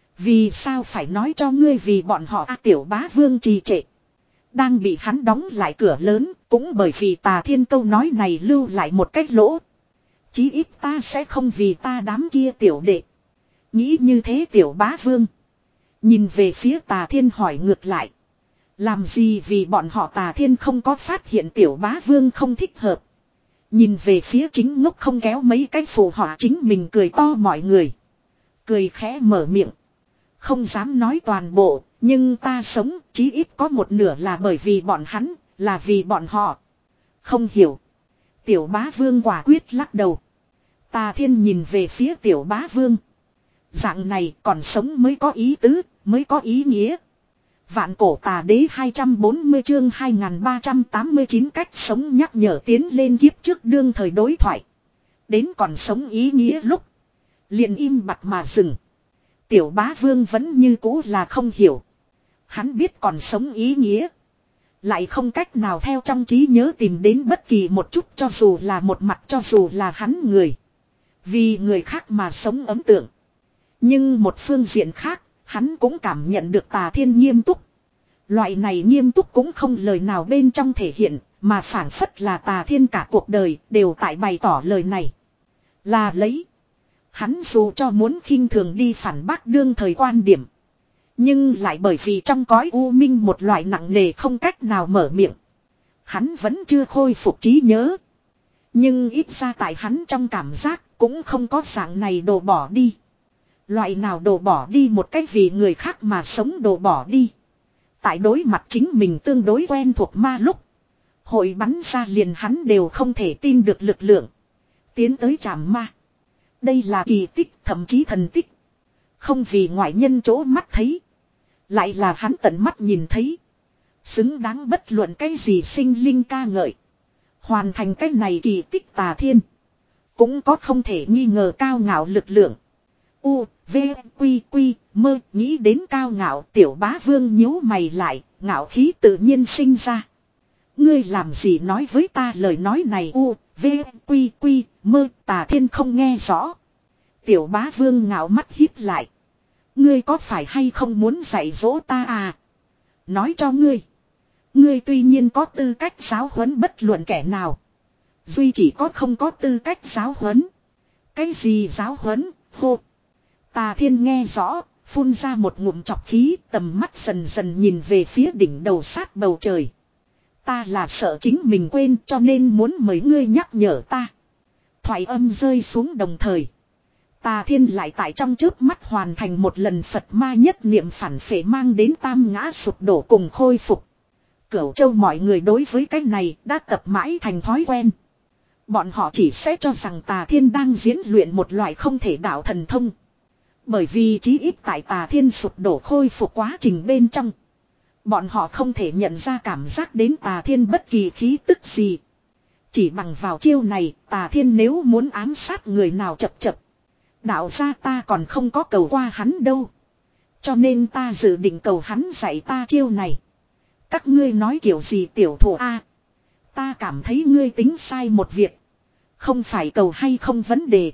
Speaker 1: Vì sao phải nói cho ngươi? Vì bọn họ a. Tiểu bá vương trì trệ. Đang bị hắn đóng lại cửa lớn. Cũng bởi vì Tà Thiên câu nói này lưu lại một cách lỗ. Chí ít ta sẽ không vì ta đám kia tiểu đệ. Nghĩ như thế tiểu bá vương. Nhìn về phía Tà Thiên hỏi ngược lại. Làm gì vì bọn họ? Tà Thiên không có phát hiện tiểu bá vương không thích hợp. Nhìn về phía chính ngốc không kéo mấy cái phù họa chính mình cười to mọi người. Cười khẽ mở miệng. Không dám nói toàn bộ, nhưng ta sống chí ít có một nửa là bởi vì bọn hắn, là vì bọn họ. Không hiểu. Tiểu bá vương quả quyết lắc đầu. Tà Thiên nhìn về phía tiểu bá vương. Dạng này còn sống mới có ý tứ, mới có ý nghĩa. Vạn cổ tà đế hai trăm bốn mươi chương hai nghìn ba trăm tám mươi chín cách sống nhắc nhở tiến lên kiếp trước đương thời đối thoại. Đến còn sống ý nghĩa lúc. Liền im bặt mà dừng. Tiểu bá vương vẫn như cũ là không hiểu. Hắn biết còn sống ý nghĩa. Lại không cách nào theo trong trí nhớ tìm đến bất kỳ một chút cho dù là một mặt cho dù là hắn người. Vì người khác mà sống ấm tượng. Nhưng một phương diện khác, hắn cũng cảm nhận được Tà Thiên nghiêm túc. Loại này nghiêm túc cũng không lời nào bên trong thể hiện, mà phản phất là Tà Thiên cả cuộc đời đều tại bày tỏ lời này. Là lấy. Hắn dù cho muốn khinh thường đi phản bác đương thời quan điểm. Nhưng lại bởi vì trong cõi u minh một loại nặng nề không cách nào mở miệng. Hắn vẫn chưa khôi phục trí nhớ. Nhưng ít ra tại hắn trong cảm giác cũng không có dạng này đồ bỏ đi. Loại nào đồ bỏ đi một cách vì người khác mà sống đồ bỏ đi. Tại đối mặt chính mình tương đối quen thuộc ma lúc. Hội bắn ra liền hắn đều không thể tin được lực lượng. Tiến tới trảm ma. Đây là kỳ tích thậm chí thần tích. Không vì ngoại nhân chỗ mắt thấy. Lại là hắn tận mắt nhìn thấy. Xứng đáng bất luận cái gì sinh linh ca ngợi. Hoàn thành cái này kỳ tích Tà Thiên. Cũng có không thể nghi ngờ cao ngạo lực lượng. U, V, Quy, Quy, mơ, nghĩ đến cao ngạo tiểu bá vương nhíu mày lại, ngạo khí tự nhiên sinh ra. Ngươi làm gì nói với ta lời nói này U, V, Quy, Quy, mơ, Tà Thiên không nghe rõ. Tiểu bá vương ngạo mắt híp lại. Ngươi có phải hay không muốn dạy dỗ ta à? Nói cho ngươi. Ngươi tuy nhiên có tư cách giáo huấn bất luận kẻ nào. Duy chỉ có không có tư cách giáo huấn. Cái gì giáo huấn, hô. Tà Thiên nghe rõ, phun ra một ngụm chọc khí, tầm mắt dần dần nhìn về phía đỉnh đầu sát bầu trời. Ta là sợ chính mình quên cho nên muốn mời ngươi nhắc nhở ta. Thoại âm rơi xuống đồng thời. Tà Thiên lại tại trong chớp mắt hoàn thành một lần Phật ma nhất niệm phản phệ mang đến tam ngã sụp đổ cùng khôi phục. Cửu Châu mọi người đối với cái này đã tập mãi thành thói quen. Bọn họ chỉ sẽ cho rằng Tà Thiên đang diễn luyện một loại không thể đạo thần thông. Bởi vì chí ít tại Tà Thiên sụp đổ khôi phục quá trình bên trong. Bọn họ không thể nhận ra cảm giác đến Tà Thiên bất kỳ khí tức gì. Chỉ bằng vào chiêu này Tà Thiên nếu muốn ám sát người nào chập chập. Đạo ra ta còn không có cầu qua hắn đâu. Cho nên ta dự định cầu hắn dạy ta chiêu này. Các ngươi nói kiểu gì tiểu thủ a? Ta cảm thấy ngươi tính sai một việc. Không phải cầu hay không vấn đề.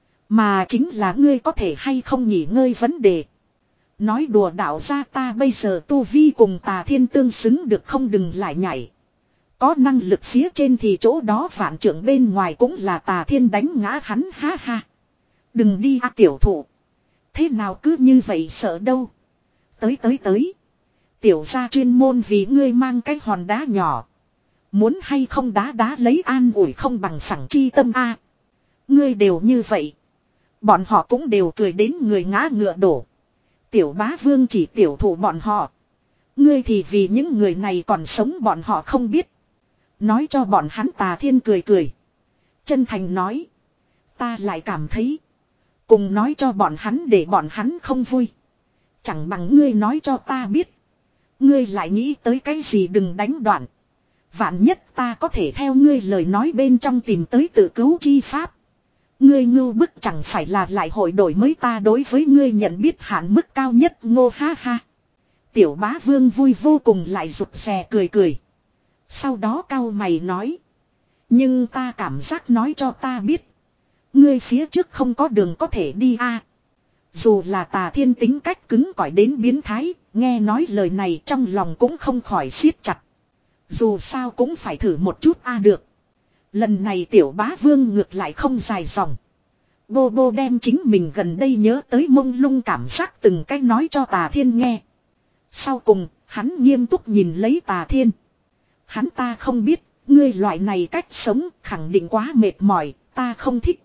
Speaker 1: Mà chính là ngươi có thể hay không nghỉ ngơi vấn đề. Nói đùa đạo ra ta bây giờ tu vi cùng Tà Thiên tương xứng được không đừng lại nhảy. Có năng lực phía trên thì chỗ đó vạn trưởng bên ngoài cũng là Tà Thiên đánh ngã hắn ha ha. Đừng đi à tiểu thủ. Thế nào cứ như vậy sợ đâu. Tới tới tới. Tiểu gia chuyên môn vì ngươi mang cái hòn đá nhỏ. Muốn hay không đá đá lấy an ủi không bằng phẳng chi tâm a. À. Ngươi đều như vậy. Bọn họ cũng đều cười đến người ngã ngựa đổ. Tiểu bá vương chỉ tiểu thủ bọn họ. Ngươi thì vì những người này còn sống bọn họ không biết. Nói cho bọn hắn Tà Thiên cười cười. Chân thành nói. Ta lại cảm thấy. Cùng nói cho bọn hắn để bọn hắn không vui. Chẳng bằng ngươi nói cho ta biết. Ngươi lại nghĩ tới cái gì đừng đánh đoạn. Vạn nhất ta có thể theo ngươi lời nói bên trong tìm tới tự cứu chi pháp. Ngươi ngưu bức chẳng phải là lại hội đổi mới ta đối với ngươi nhận biết hạn mức cao nhất ngô ha ha. Tiểu bá vương vui vô cùng lại rụt rè cười cười. Sau đó cau mày nói. Nhưng ta cảm giác nói cho ta biết. Ngươi phía trước không có đường có thể đi a. À, dù là Tà Thiên tính cách cứng cỏi đến biến thái, nghe nói lời này trong lòng cũng không khỏi siết chặt. Dù sao cũng phải thử một chút a à được. Lần này tiểu bá vương ngược lại không dài dòng. Bô bô đem chính mình gần đây nhớ tới mông lung cảm giác từng cách nói cho Tà Thiên nghe. Sau cùng, hắn nghiêm túc nhìn lấy Tà Thiên. Hắn ta không biết, ngươi loại này cách sống khẳng định quá mệt mỏi, ta không thích.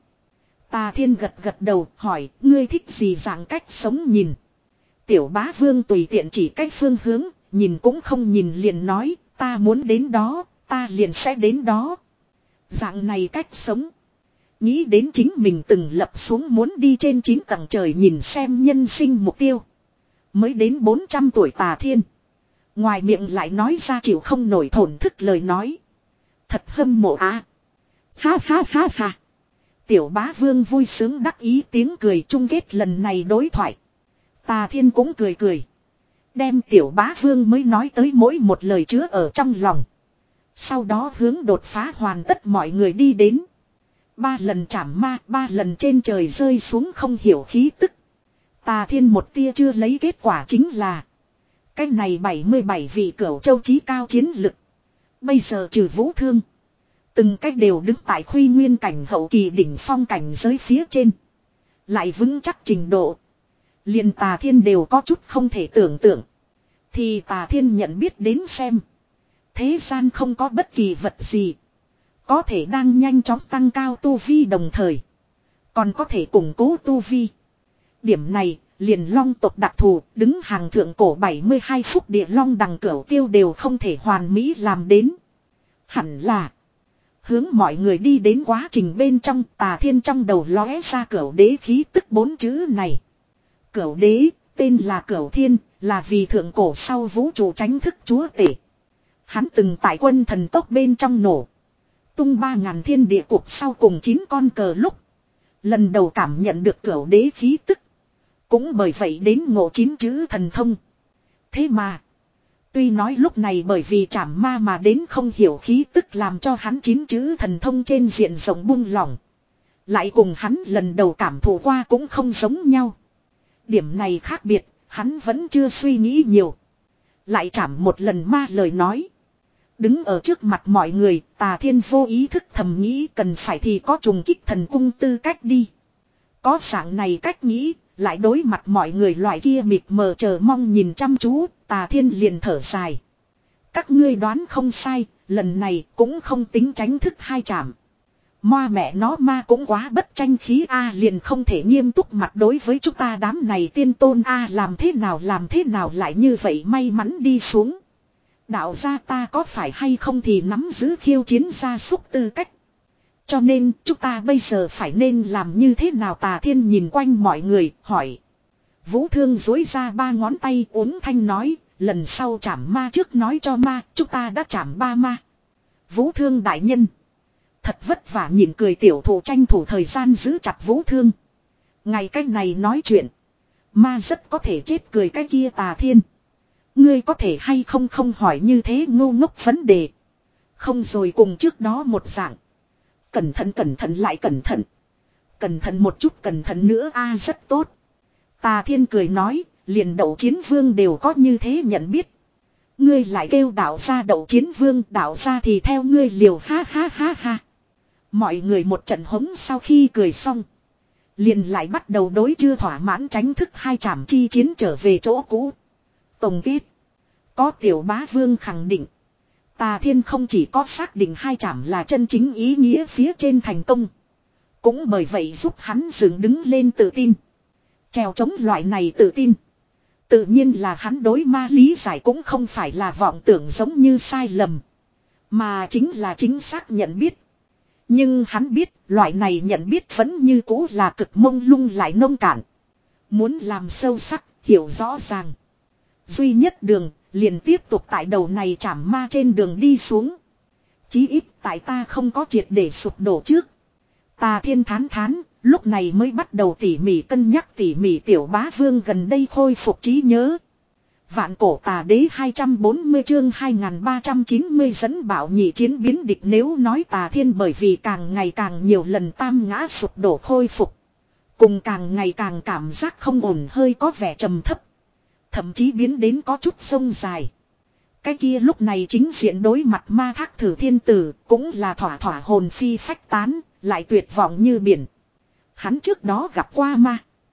Speaker 1: Tà Thiên gật gật đầu hỏi ngươi thích gì dạng cách sống nhìn. Tiểu bá vương tùy tiện chỉ cách phương hướng, nhìn cũng không nhìn liền nói, ta muốn đến đó, ta liền sẽ đến đó. Dạng này cách sống. Nghĩ đến chính mình từng lập xuống muốn đi trên chín tầng trời nhìn xem nhân sinh mục tiêu. Mới đến bốn trăm tuổi Tà Thiên. Ngoài miệng lại nói ra chịu không nổi thổn thức lời nói. Thật hâm mộ á. Ha ha ha ha. Tiểu Bá Vương vui sướng đắc ý tiếng cười chung kết lần này đối thoại. Tà Thiên cũng cười cười. Đem Tiểu Bá Vương mới nói tới mỗi một lời chứa ở trong lòng. Sau đó hướng đột phá hoàn tất mọi người đi đến. Ba lần chảm ma, ba lần trên trời rơi xuống không hiểu khí tức. Tà Thiên một tia chưa lấy kết quả chính là. Cái này bảy mươi bảy vị cửu châu chí cao chiến lực. Bây giờ trừ Vũ Thương. Từng cách đều đứng tại Khuy Nguyên cảnh hậu kỳ đỉnh phong cảnh giới phía trên. Lại vững chắc trình độ. Liền Tà Thiên đều có chút không thể tưởng tượng. Thì Tà Thiên nhận biết đến xem. Thế gian không có bất kỳ vật gì. Có thể đang nhanh chóng tăng cao tu vi đồng thời. Còn có thể củng cố tu vi. Điểm này, liền long tộc đặc thù, đứng hàng thượng cổ bảy mươi hai phúc địa long đằng cửu tiêu đều không thể hoàn mỹ làm đến. Hẳn là. Hướng mọi người đi đến quá trình bên trong, Tà Thiên trong đầu lóe ra cửu đế khí tức bốn chữ này. Cửu đế, tên là Cửu Thiên, là vì thượng cổ sau vũ trụ tránh thức chúa tể. Hắn từng tại quân thần tốc bên trong nổ. Tung ba ngàn thiên địa cuộc sau cùng chín con cờ lúc. Lần đầu cảm nhận được cửu đế khí tức. Cũng bởi vậy đến ngộ chín chữ thần thông. Thế mà. Tuy nói lúc này bởi vì trảm ma mà đến không hiểu khí tức làm cho hắn chín chữ thần thông trên diện rộng buông lỏng. Lại cùng hắn lần đầu cảm thụ qua cũng không giống nhau. Điểm này khác biệt, hắn vẫn chưa suy nghĩ nhiều. Lại chảm một lần ma lời nói. Đứng ở trước mặt mọi người, Tà Thiên vô ý thức thầm nghĩ cần phải thì có trùng kích thần cung tư cách đi. Có dạng này cách nghĩ, lại đối mặt mọi người loại kia mịt mờ chờ mong nhìn chăm chú, Tà Thiên liền thở dài. Các ngươi đoán không sai, lần này cũng không tính tránh thức hai chạm. Moa mẹ nó ma cũng quá bất tranh khí a liền không thể nghiêm túc mặt đối với chúng ta đám này tiên tôn a làm thế nào làm thế nào lại như vậy may mắn đi xuống. Đạo gia ta có phải hay không thì nắm giữ khiêu chiến gia súc tư cách. Cho nên chúng ta bây giờ phải nên làm như thế nào Tà Thiên nhìn quanh mọi người hỏi. Vũ Thương dối ra ba ngón tay uống thanh nói. Lần sau chảm ma trước nói cho ma chúng ta đã chảm ba ma. Vũ Thương đại nhân. Thật vất vả nhìn cười tiểu thủ tranh thủ thời gian giữ chặt Vũ Thương. Ngày cách này nói chuyện. Ma rất có thể chết cười cái kia Tà Thiên. Ngươi có thể hay không không hỏi như thế ngu ngốc vấn đề. Không rồi cùng trước đó một dạng. Cẩn thận cẩn thận lại cẩn thận. Cẩn thận một chút cẩn thận nữa a rất tốt. Tà Thiên cười nói, liền Đậu Chiến Vương đều có như thế nhận biết. Ngươi lại kêu đạo ra Đậu Chiến Vương, đạo ra thì theo ngươi liều ha ha ha ha. Mọi người một trận hống sau khi cười xong. Liền lại bắt đầu đối chưa thỏa mãn tránh thức hai trảm chi chiến trở về chỗ cũ. Tổng kết. Có Tiểu Bá Vương khẳng định. Tà Thiên không chỉ có xác định hai trảm là chân chính ý nghĩa phía trên thành công. Cũng bởi vậy giúp hắn dựng đứng lên tự tin. Trèo chống loại này tự tin. Tự nhiên là hắn đối ma lý giải cũng không phải là vọng tưởng giống như sai lầm. Mà chính là chính xác nhận biết. Nhưng hắn biết loại này nhận biết vẫn như cũ là cực mông lung lại nông cạn. Muốn làm sâu sắc, hiểu rõ ràng. Duy nhất đường, liền tiếp tục tại đầu này chảm ma trên đường đi xuống. Chí ít tại ta không có triệt để sụp đổ trước. Tà Thiên thán thán, lúc này mới bắt đầu tỉ mỉ cân nhắc tỉ mỉ Tiểu Bá Vương gần đây khôi phục trí nhớ. Vạn cổ tà đế hai trăm bốn mươi chương hai nghìn ba trăm chín mươi dẫn bảo nhị chiến biến địch nếu nói Tà Thiên bởi vì càng ngày càng nhiều lần tam ngã sụp đổ khôi phục. Cùng càng ngày càng cảm giác không ổn hơi có vẻ trầm thấp. Thậm chí biến đến có chút sông dài. Cái kia lúc này chính diện đối mặt ma thác thử thiên tử cũng là thỏa thỏa hồn phi phách tán, lại tuyệt vọng như biển. Hắn trước đó gặp qua ma.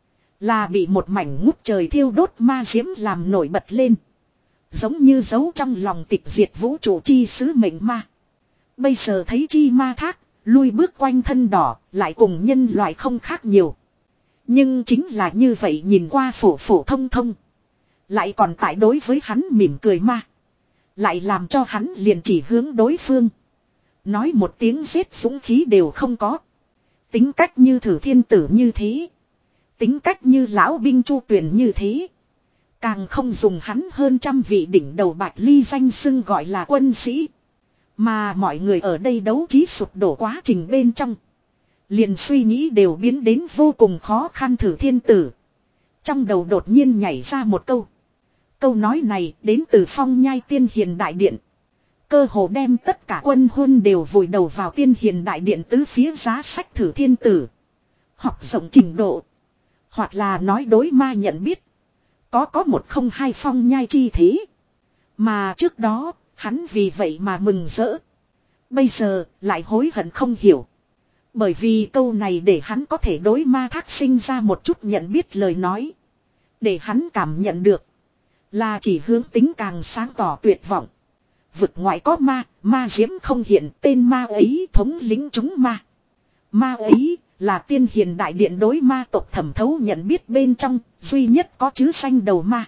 Speaker 1: Là bị một mảnh ngút trời thiêu đốt ma diễm làm nổi bật lên. Giống như giấu trong lòng tịch diệt vũ trụ chi sứ mệnh ma. Bây giờ thấy chi ma thác, lui bước quanh thân đỏ, lại cùng nhân loại không khác nhiều. Nhưng chính là như vậy nhìn qua phổ phổ thông thông. Lại còn tại đối với hắn mỉm cười ma. Lại làm cho hắn liền chỉ hướng đối phương. Nói một tiếng giết dũng khí đều không có. Tính cách như Thử Thiên Tử như thế. Tính cách như lão binh Chu Tuyền như thế. Càng không dùng hắn hơn trăm vị đỉnh đầu Bạch Ly danh xưng gọi là quân sĩ. Mà mọi người ở đây đấu trí sụp đổ quá trình bên trong. Liền suy nghĩ đều biến đến vô cùng khó khăn. Thử Thiên Tử. Trong đầu đột nhiên nhảy ra một câu. Câu nói này đến từ Phong Nhai Tiên Hiền Đại Điện. Cơ hồ đem tất cả quân huân đều vùi đầu vào Tiên Hiền Đại Điện tứ phía giá sách Thử Thiên Tử. Học rộng trình độ. Hoặc là nói đối ma nhận biết. Có có một không hai phong nhai chi thế. Mà trước đó, hắn vì vậy mà mừng rỡ. Bây giờ, lại hối hận không hiểu. Bởi vì câu này để hắn có thể đối ma thác sinh ra một chút nhận biết lời nói. Để hắn cảm nhận được. Là chỉ hướng tính càng sáng tỏ tuyệt vọng. Vực ngoại có ma, ma diễm không hiện, tên ma ấy thống lĩnh chúng ma. Ma ấy là Tiên Hiền Đại Điện đối ma tộc thẩm thấu nhận biết bên trong, duy nhất có chữ xanh đầu ma.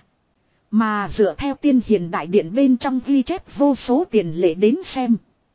Speaker 1: Mà dựa theo Tiên Hiền Đại Điện bên trong ghi chép vô số tiền lệ đến xem.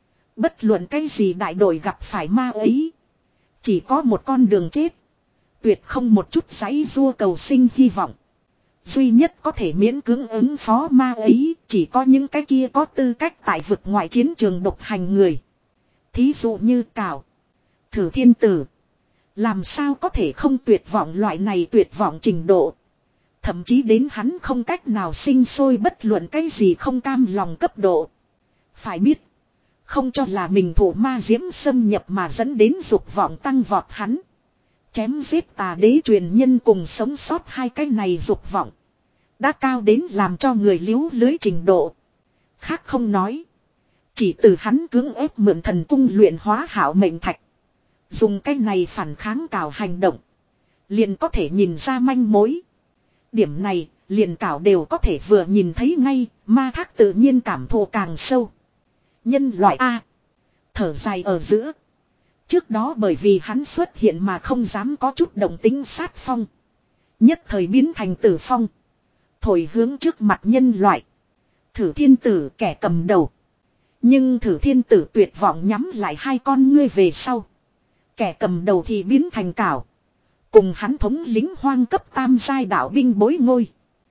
Speaker 1: Bất luận cái gì đại đội gặp phải ma ấy. Chỉ có một con đường chết. Tuyệt không một chút giãy giụa cầu sinh hy vọng. Duy nhất có thể miễn cưỡng ứng phó ma ấy chỉ có những cái kia có tư cách tại vực ngoại chiến trường độc hành người. Thí dụ như Cảo, Thử Thiên Tử. Làm sao có thể không tuyệt vọng loại này tuyệt vọng trình độ. Thậm chí đến hắn không cách nào sinh sôi bất luận cái gì không cam lòng cấp độ. Phải biết. Không cho là mình thủ ma diễm xâm nhập mà dẫn đến dục vọng tăng vọt hắn. Chém giết tà đế truyền nhân cùng sống sót hai cái này dục vọng. Đã cao đến làm cho người liếu lưới trình độ. Khác không nói. Chỉ từ hắn cưỡng ép mượn thần cung luyện hóa hảo mệnh thạch. Dùng cái này phản kháng Cảo hành động. Liền có thể nhìn ra manh mối. Điểm này liền Cảo đều có thể vừa nhìn thấy ngay. Ma thác tự nhiên cảm thụ càng sâu. Nhân loại A. Thở dài ở giữa. Trước đó bởi vì hắn xuất hiện mà không dám có chút động tính sát phong. Nhất thời biến thành tử phong. Thổi hướng trước mặt nhân loại. Thử Thiên Tử kẻ cầm đầu. Nhưng Thử Thiên Tử tuyệt vọng nhắm lại hai con ngươi về sau. Kẻ cầm đầu thì biến thành Cảo. Cùng hắn thống lính hoang cấp tam giai đạo binh bối ngôi.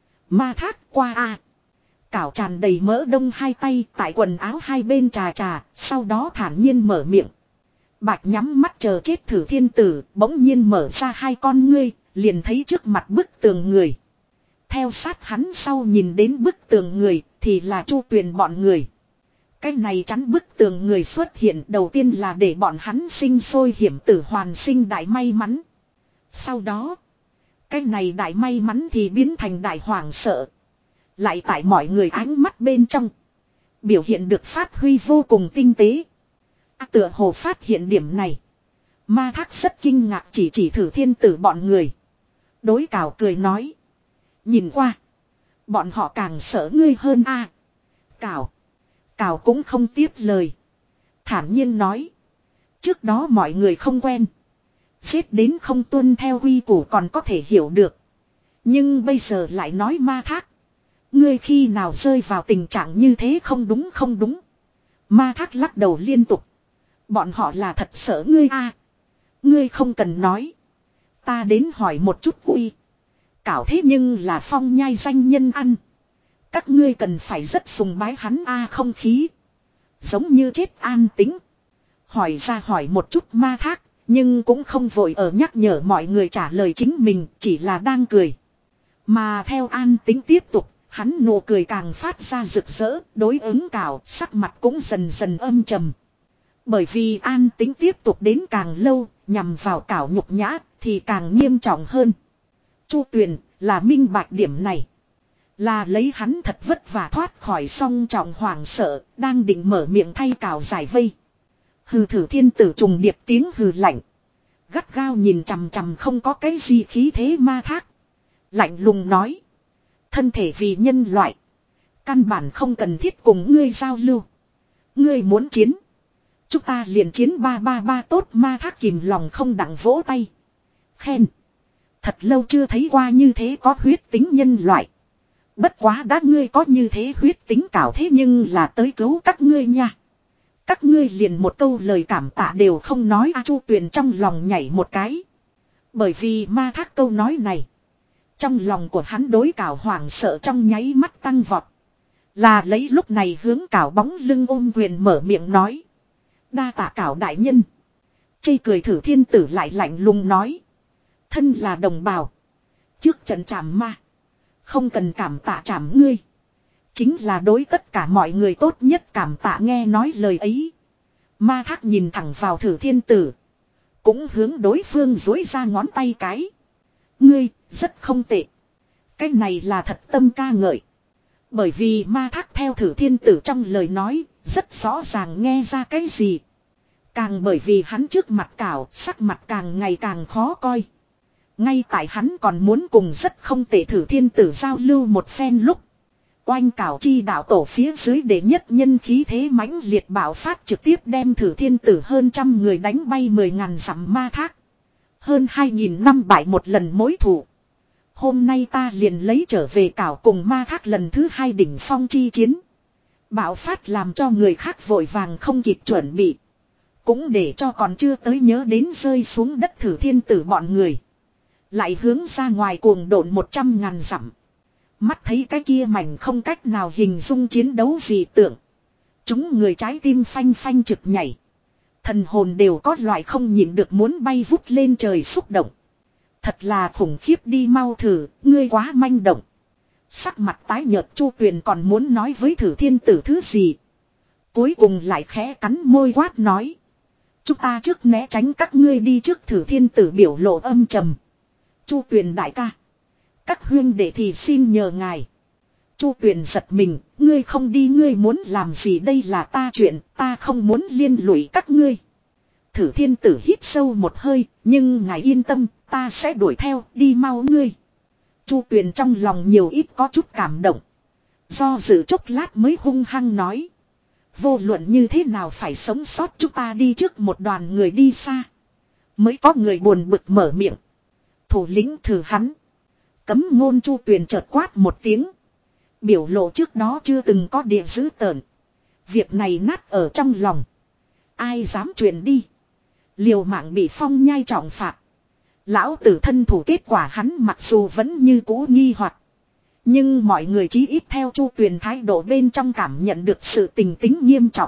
Speaker 1: Ma thác qua A. Cảo tràn đầy mỡ đông hai tay tại quần áo hai bên trà trà. Sau đó thản nhiên mở miệng. Bạch nhắm mắt chờ chết Thử Thiên Tử. Bỗng nhiên mở ra hai con ngươi. Liền thấy trước mặt bức tường người. Theo sát hắn sau nhìn đến bức tường người. Thì là Chu Tuyền bọn người. Cái này chắn bức tường người xuất hiện đầu tiên là để bọn hắn sinh sôi hiểm tử hoàn sinh đại may mắn. Sau đó, cái này đại may mắn thì biến thành đại hoảng sợ. Lại tại mọi người ánh mắt bên trong. Biểu hiện được phát huy vô cùng tinh tế. À, tựa hồ phát hiện điểm này. Ma thác rất kinh ngạc chỉ chỉ Thử Thiên Tử bọn người. Đối Cảo cười nói. Nhìn qua. Bọn họ càng sợ ngươi hơn a. À, Cảo. Cảo cũng không tiếp lời. Thản nhiên nói. Trước đó mọi người không quen. Giết đến không tuân theo quy củ còn có thể hiểu được. Nhưng bây giờ lại nói ma thác. Ngươi khi nào rơi vào tình trạng như thế không đúng không đúng. Ma thác lắc đầu liên tục. Bọn họ là thật sợ ngươi a. À, ngươi không cần nói. Ta đến hỏi một chút uy. Cảo thế nhưng là phong nhai danh nhân ăn. Các ngươi cần phải rất sùng bái hắn a. À, không khí. Giống như chết an tĩnh. Hỏi ra hỏi một chút ma thác. Nhưng cũng không vội ở nhắc nhở mọi người trả lời chính mình. Chỉ là đang cười. Mà theo an tĩnh tiếp tục. Hắn nụ cười càng phát ra rực rỡ. Đối ứng Cảo sắc mặt cũng dần dần âm trầm. Bởi vì an tĩnh tiếp tục đến càng lâu. Nhằm vào Cảo nhục nhã. Thì càng nghiêm trọng hơn. Chu Tuyền là minh bạch điểm này. Là lấy hắn thật vất vả thoát khỏi song trọng hoảng sợ. Đang định mở miệng thay Cảo giải vây. Hừ Thử Thiên Tử trùng điệp tiếng hừ lạnh. Gắt gao nhìn chằm chằm không có cái gì khí thế ma thác. Lạnh lùng nói. Thân thể vì nhân loại. Căn bản không cần thiết cùng ngươi giao lưu. Ngươi muốn chiến. Chúng ta liền chiến ba ba ba tốt ma thác kìm lòng không đặng vỗ tay. Khen. Thật lâu chưa thấy qua như thế có huyết tính nhân loại. Bất quá đã ngươi có như thế huyết tính Cảo thế nhưng là tới cứu các ngươi nha. Các ngươi liền một câu lời cảm tạ đều không nói a. Chu Tuyền trong lòng nhảy một cái. Bởi vì ma thác câu nói này. Trong lòng của hắn đối Cảo hoảng sợ trong nháy mắt tăng vọt. Là lấy lúc này hướng Cảo bóng lưng ôm quyền mở miệng nói. Đa tạ Cảo đại nhân. Chê cười Thử Thiên Tử lại lạnh lùng nói. Thân là đồng bào. Trước trận trảm ma. Không cần cảm tạ trảm ngươi. Chính là đối tất cả mọi người tốt nhất cảm tạ. Nghe nói lời ấy. Ma thác nhìn thẳng vào Thử Thiên Tử. Cũng hướng đối phương dối ra ngón tay cái. Ngươi, rất không tệ. Cái này là thật tâm ca ngợi. Bởi vì ma thác theo Thử Thiên Tử trong lời nói, rất rõ ràng nghe ra cái gì. Càng bởi vì hắn trước mặt Cảo, sắc mặt càng ngày càng khó coi. Ngay tại hắn còn muốn cùng rất không tệ Thử Thiên Tử giao lưu một phen lúc. Oanh Cảo chi đạo tổ phía dưới đệ nhất nhân khí thế mãnh liệt bạo phát trực tiếp đem Thử Thiên Tử hơn trăm người đánh bay mười ngàn dặm ma thác. Hơn hai nghìn năm bại một lần mối thủ. Hôm nay ta liền lấy trở về Cảo cùng ma thác lần thứ hai đỉnh phong chi chiến. Bạo phát làm cho người khác vội vàng không kịp chuẩn bị. Cũng để cho còn chưa tới nhớ đến rơi xuống đất Thử Thiên Tử bọn người. Lại hướng ra ngoài cuồng độn một trăm ngàn dặm. Mắt thấy cái kia mảnh không cách nào hình dung chiến đấu gì tưởng. Chúng người trái tim phanh phanh trực nhảy. Thần hồn đều có loại không nhịn được muốn bay vút lên trời xúc động. Thật là khủng khiếp đi mau Thử, ngươi quá manh động. Sắc mặt tái nhợt Chu Tuyền còn muốn nói với Thử Thiên Tử thứ gì. Cuối cùng lại khẽ cắn môi quát nói. Chúng ta trước né tránh các ngươi đi trước. Thử Thiên Tử biểu lộ âm trầm. Chu Tuyền đại ca. Các huyên đệ thì xin nhờ ngài. Chu Tuyền giật mình, ngươi không đi ngươi muốn làm gì đây là ta chuyện, ta không muốn liên lụy các ngươi. Thử Thiên Tử hít sâu một hơi, nhưng ngài yên tâm, ta sẽ đuổi theo, đi mau ngươi. Chu Tuyền trong lòng nhiều ít có chút cảm động. Do dự chốc lát mới hung hăng nói. Vô luận như thế nào phải sống sót chúng ta đi trước một đoàn người đi xa. Mới có người buồn bực mở miệng. Thủ lĩnh Thử hắn. Cấm ngôn Chu Tuyền chợt quát một tiếng. Biểu lộ trước đó chưa từng có địa dữ tợn. Việc này nát ở trong lòng. Ai dám truyền đi. Liều mạng bị phong nhai trọng phạt. Lão tử thân thủ kết quả hắn mặc dù vẫn như cũ nghi hoặc. Nhưng mọi người chí ít theo Chu Tuyền thái độ bên trong cảm nhận được sự tình tính nghiêm trọng.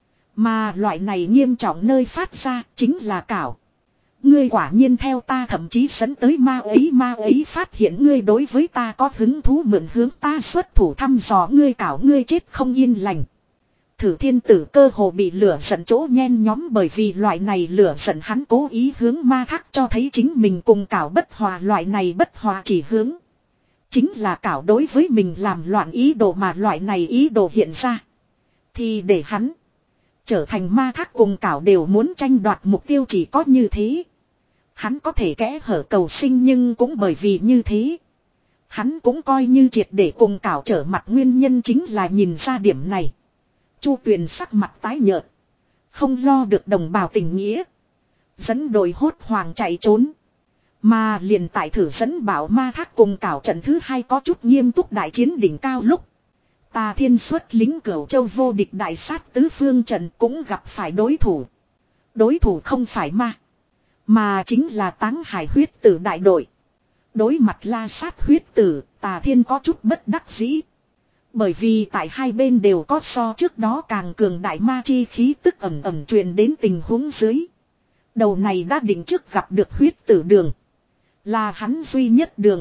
Speaker 1: Mà loại này nghiêm trọng nơi phát ra chính là Cảo. Ngươi quả nhiên theo ta thậm chí dẫn tới ma ấy ma ấy phát hiện ngươi đối với ta có hứng thú mượn hướng ta xuất thủ thăm dò ngươi Cảo ngươi chết không yên lành. Thử Thiên Tử cơ hồ bị lửa giận chỗ nhen nhóm bởi vì loại này lửa giận hắn cố ý hướng ma thác cho thấy chính mình cùng Cảo bất hòa loại này bất hòa chỉ hướng. Chính là Cảo đối với mình làm loạn ý đồ mà loại này ý đồ hiện ra. Thì để hắn trở thành ma thác cùng Cảo đều muốn tranh đoạt mục tiêu chỉ có như thế. Hắn có thể kẽ hở cầu sinh nhưng cũng bởi vì như thế. Hắn cũng coi như triệt để cùng Cảo trở mặt nguyên nhân chính là nhìn ra điểm này. Chu Tuyền sắc mặt tái nhợt. Không lo được đồng bào tình nghĩa. Dẫn đội hốt hoàng chạy trốn. Mà liền tại thử dẫn bảo ma thác cùng Cảo trận thứ hai có chút nghiêm túc đại chiến đỉnh cao lúc. Tà Thiên xuất lính Cửu Châu vô địch đại sát tứ phương trận cũng gặp phải đối thủ. Đối thủ không phải ma. Mà chính là Táng Hải huyết tử đại đội. Đối mặt La Sát huyết tử, Tà Thiên có chút bất đắc dĩ. Bởi vì tại hai bên đều có so trước đó càng cường đại ma chi khí tức ẩm ẩm truyền đến tình huống dưới. Đầu này đã định trước gặp được huyết tử đường. Là hắn duy nhất đường.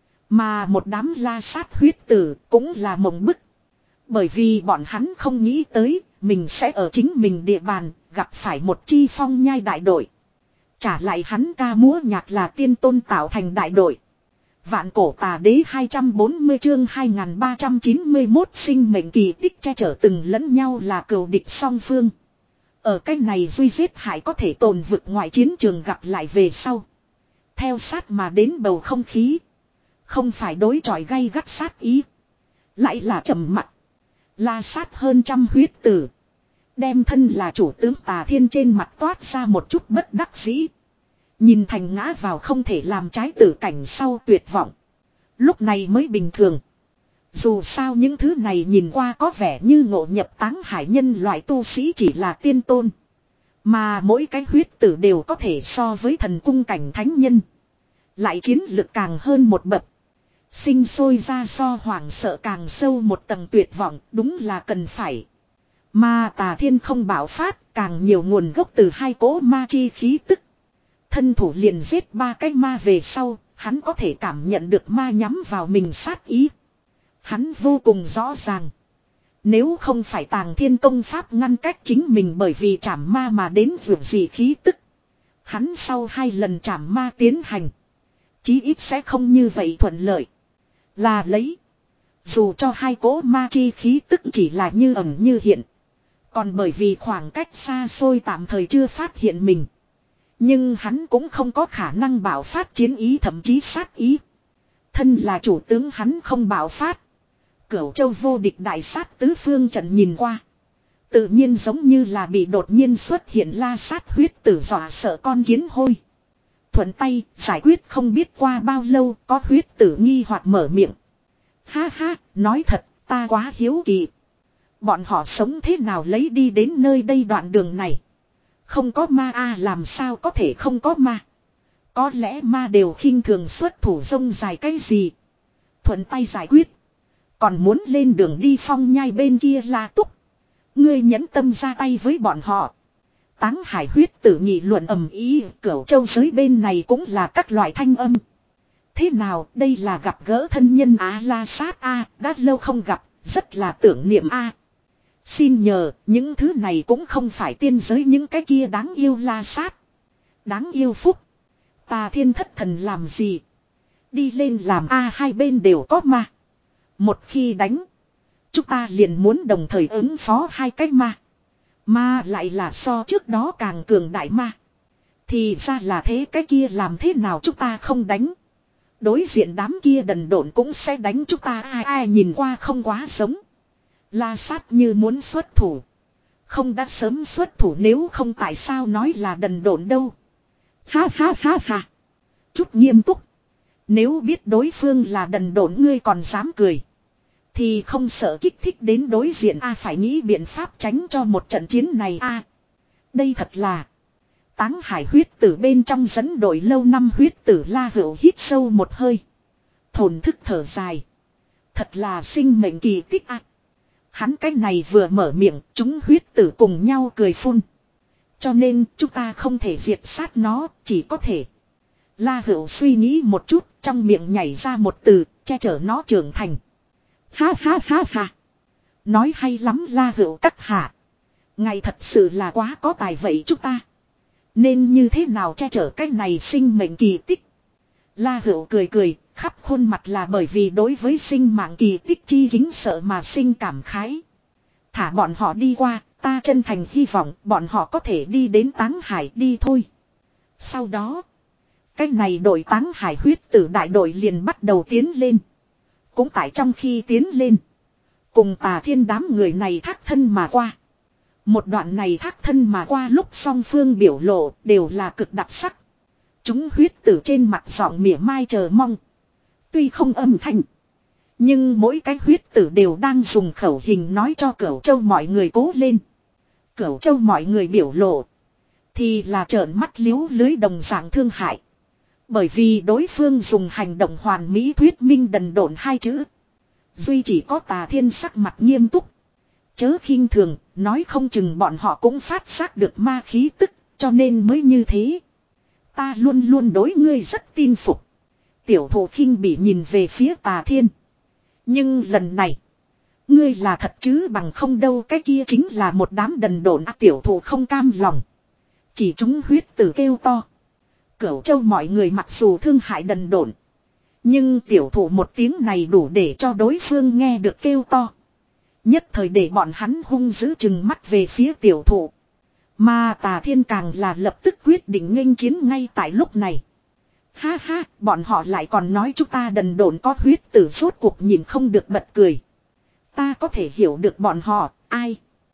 Speaker 1: Mà một đám La Sát huyết tử cũng là mộng bức. Bởi vì bọn hắn không nghĩ tới mình sẽ ở chính mình địa bàn gặp phải một chi phong nhai đại đội. Trả lại hắn ca múa nhạc là tiên tôn tạo thành đại đội. Vạn cổ tà đế hai trăm bốn mươi chương hai nghìn ba trăm chín mươi mốt sinh mệnh kỳ tích che chở từng lẫn nhau là cừu địch song phương. Ở cách này duy giết hại có thể tồn vực ngoài chiến trường gặp lại về sau. Theo sát mà đến bầu không khí. Không phải đối chọi gay gắt sát ý. Lại là trầm mặc. La Sát hơn trăm huyết tử. Đem thân là chủ tướng Tà Thiên trên mặt toát ra một chút bất đắc dĩ. Nhìn thành ngã vào không thể làm trái tử cảnh sau tuyệt vọng. Lúc này mới bình thường. Dù sao những thứ này nhìn qua có vẻ như ngộ nhập táng hải nhân loại tu sĩ chỉ là tiên tôn. Mà mỗi cái huyết tử đều có thể so với thần cung cảnh thánh nhân. Lại chiến lực càng hơn một bậc. Sinh sôi ra so hoảng sợ càng sâu một tầng tuyệt vọng, đúng là cần phải. Mà Tà Thiên không bạo phát, càng nhiều nguồn gốc từ hai cỗ ma chi khí tức. Thân thủ liền giết ba cái ma về sau, hắn có thể cảm nhận được ma nhắm vào mình sát ý. Hắn vô cùng rõ ràng. Nếu không phải Tàng Thiên công pháp ngăn cách chính mình bởi vì trảm ma mà đến vượt gì khí tức. Hắn sau hai lần trảm ma tiến hành. Chí ít sẽ không như vậy thuận lợi. Là lấy. Dù cho hai cỗ ma chi khí tức chỉ là như ẩn như hiện. Còn bởi vì khoảng cách xa xôi tạm thời chưa phát hiện mình. Nhưng hắn cũng không có khả năng bạo phát chiến ý thậm chí sát ý. Thân là chủ tướng hắn không bạo phát. Cửu Châu vô địch đại sát tứ phương trận nhìn qua. Tự nhiên giống như là bị đột nhiên xuất hiện la sát huyết tử dọa sợ con kiến hôi. Thuận tay giải quyết không biết qua bao lâu có huyết tử nghi hoặc mở miệng. Ha ha, nói thật, ta quá hiếu kỳ. Bọn họ sống thế nào lấy đi đến nơi đây đoạn đường này. Không có ma a à, làm sao có thể không có ma. Có lẽ ma đều khinh thường xuất thủ rông dài cái gì. Thuận tay giải quyết. Còn muốn lên đường đi Phong Nhai bên kia La Túc. Ngươi nhẫn tâm ra tay với bọn họ. Táng Hải huyết tử nghị luận ầm ý, Cửu Châu giới bên này cũng là các loại thanh âm. Thế nào, đây là gặp gỡ thân nhân Á La Sát a, đã lâu không gặp, rất là tưởng niệm a. Xin nhờ, những thứ này cũng không phải tiên giới những cái kia đáng yêu La Sát. Đáng yêu phúc. Tà Thiên thất thần làm gì? Đi lên làm a, hai bên đều có ma. Một khi đánh, chúng ta liền muốn đồng thời ứng phó hai cái ma. Ma lại là so trước đó càng cường đại ma. Thì ra là thế, cái kia làm thế nào chúng ta không đánh. Đối diện đám kia đần độn cũng sẽ đánh chúng ta, ai ai nhìn qua không quá giống. La Sát như muốn xuất thủ. Không đã sớm xuất thủ, nếu không tại sao nói là đần độn đâu. Ha ha ha ha. Chút nghiêm túc. Nếu biết đối phương là đần độn ngươi còn dám cười. Thì không sợ kích thích đến đối diện a, phải nghĩ biện pháp tránh cho một trận chiến này a. Đây thật là. Táng Hải huyết tử bên trong dẫn đội lâu năm huyết tử La Hữu hít sâu một hơi. Thổn thức thở dài. Thật là sinh mệnh kỳ tích a. Hắn cái này vừa mở miệng, chúng huyết tử cùng nhau cười phun. Cho nên chúng ta không thể diệt sát nó, chỉ có thể. La Hữu suy nghĩ một chút, trong miệng nhảy ra một từ, che chở nó trưởng thành. Ha ha ha ha. Nói hay lắm La Hữu các hạ. Ngài thật sự là quá có tài vậy chúng ta. Nên như thế nào che chở cái này sinh mệnh kỳ tích. La Hữu cười cười, khắp khuôn mặt là bởi vì đối với sinh mạng kỳ tích chi kính sợ mà sinh cảm khái. Thả bọn họ đi qua, ta chân thành hy vọng bọn họ có thể đi đến Táng Hải đi thôi. Sau đó, cái này đội Táng Hải huyết tử đại đội liền bắt đầu tiến lên. Cũng tại trong khi tiến lên, cùng Tà Thiên đám người này thác thân mà qua. Một đoạn này thác thân mà qua lúc song phương biểu lộ đều là cực đặc sắc. Chúng huyết tử trên mặt giọng mỉa mai chờ mong. Tuy không âm thanh, nhưng mỗi cái huyết tử đều đang dùng khẩu hình nói cho Cửu Châu mọi người cố lên. Cửu Châu mọi người biểu lộ thì là trợn mắt liếu lưới đồng dạng thương hại. Bởi vì đối phương dùng hành động hoàn mỹ thuyết minh đần độn hai chữ. Duy chỉ có Tà Thiên sắc mặt nghiêm túc. Chớ khinh thường, nói không chừng bọn họ cũng phát giác được ma khí tức, cho nên mới như thế. Ta luôn luôn đối ngươi rất tin phục. Tiểu thổ khinh bị nhìn về phía Tà Thiên. Nhưng lần này, ngươi là thật chứ bằng không đâu, cái kia chính là một đám đần độn. À, tiểu thổ không cam lòng. Chỉ chúng huyết tử kêu to. Cửu Châu mọi người mặc dù thương hại đần độn, nhưng tiểu thủ một tiếng này đủ để cho đối phương nghe được kêu to. Nhất thời để bọn hắn hung dữ chừng mắt về phía tiểu thủ. Mà Tà Thiên càng là lập tức quyết định nghênh chiến ngay tại lúc này. Ha ha, bọn họ lại còn nói chúng ta đần độn có huyết tử, rốt cuộc nhìn không được bật cười. Ta có thể hiểu được bọn họ, ai?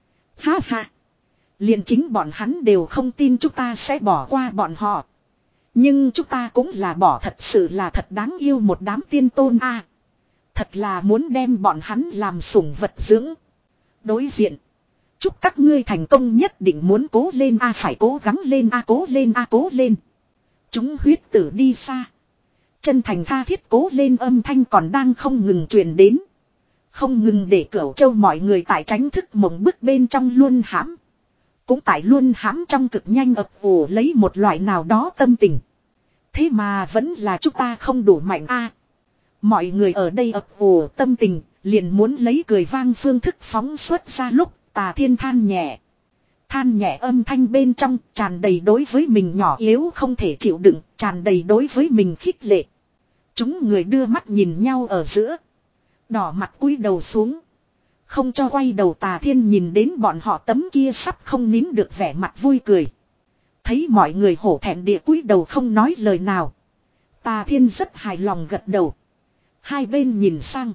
Speaker 1: Ha ha. Liền chính bọn hắn đều không tin chúng ta sẽ bỏ qua bọn họ. Nhưng chúng ta cũng là bỏ, thật sự là thật đáng yêu một đám tiên tôn a. Thật là muốn đem bọn hắn làm sủng vật dưỡng. Đối diện. Chúc các ngươi thành công, nhất định muốn cố lên a, phải cố gắng lên a, cố lên a, cố lên. Chúng huyết tử đi xa. Chân thành tha thiết cố lên âm thanh còn đang không ngừng truyền đến. Không ngừng để Cửu Châu mọi người tại tránh thức mộng bức bên trong luôn hãm. Cũng tại luôn hãm trong cực nhanh ập ủ lấy một loại nào đó tâm tình. Thế mà vẫn là chúng ta không đủ mạnh a. Mọi người ở đây ập ủ tâm tình, liền muốn lấy cười vang phương thức phóng xuất ra lúc Tà Thiên than nhẹ. Than nhẹ âm thanh bên trong tràn đầy đối với mình nhỏ yếu không thể chịu đựng, tràn đầy đối với mình khích lệ. Chúng người đưa mắt nhìn nhau ở giữa. Đỏ mặt cúi đầu xuống. Không cho quay đầu. Tà Thiên nhìn đến bọn họ tấm kia sắp không nín được vẻ mặt vui cười. Thấy mọi người hổ thẹn địa cúi đầu không nói lời nào. Tà Thiên rất hài lòng gật đầu. Hai bên nhìn sang.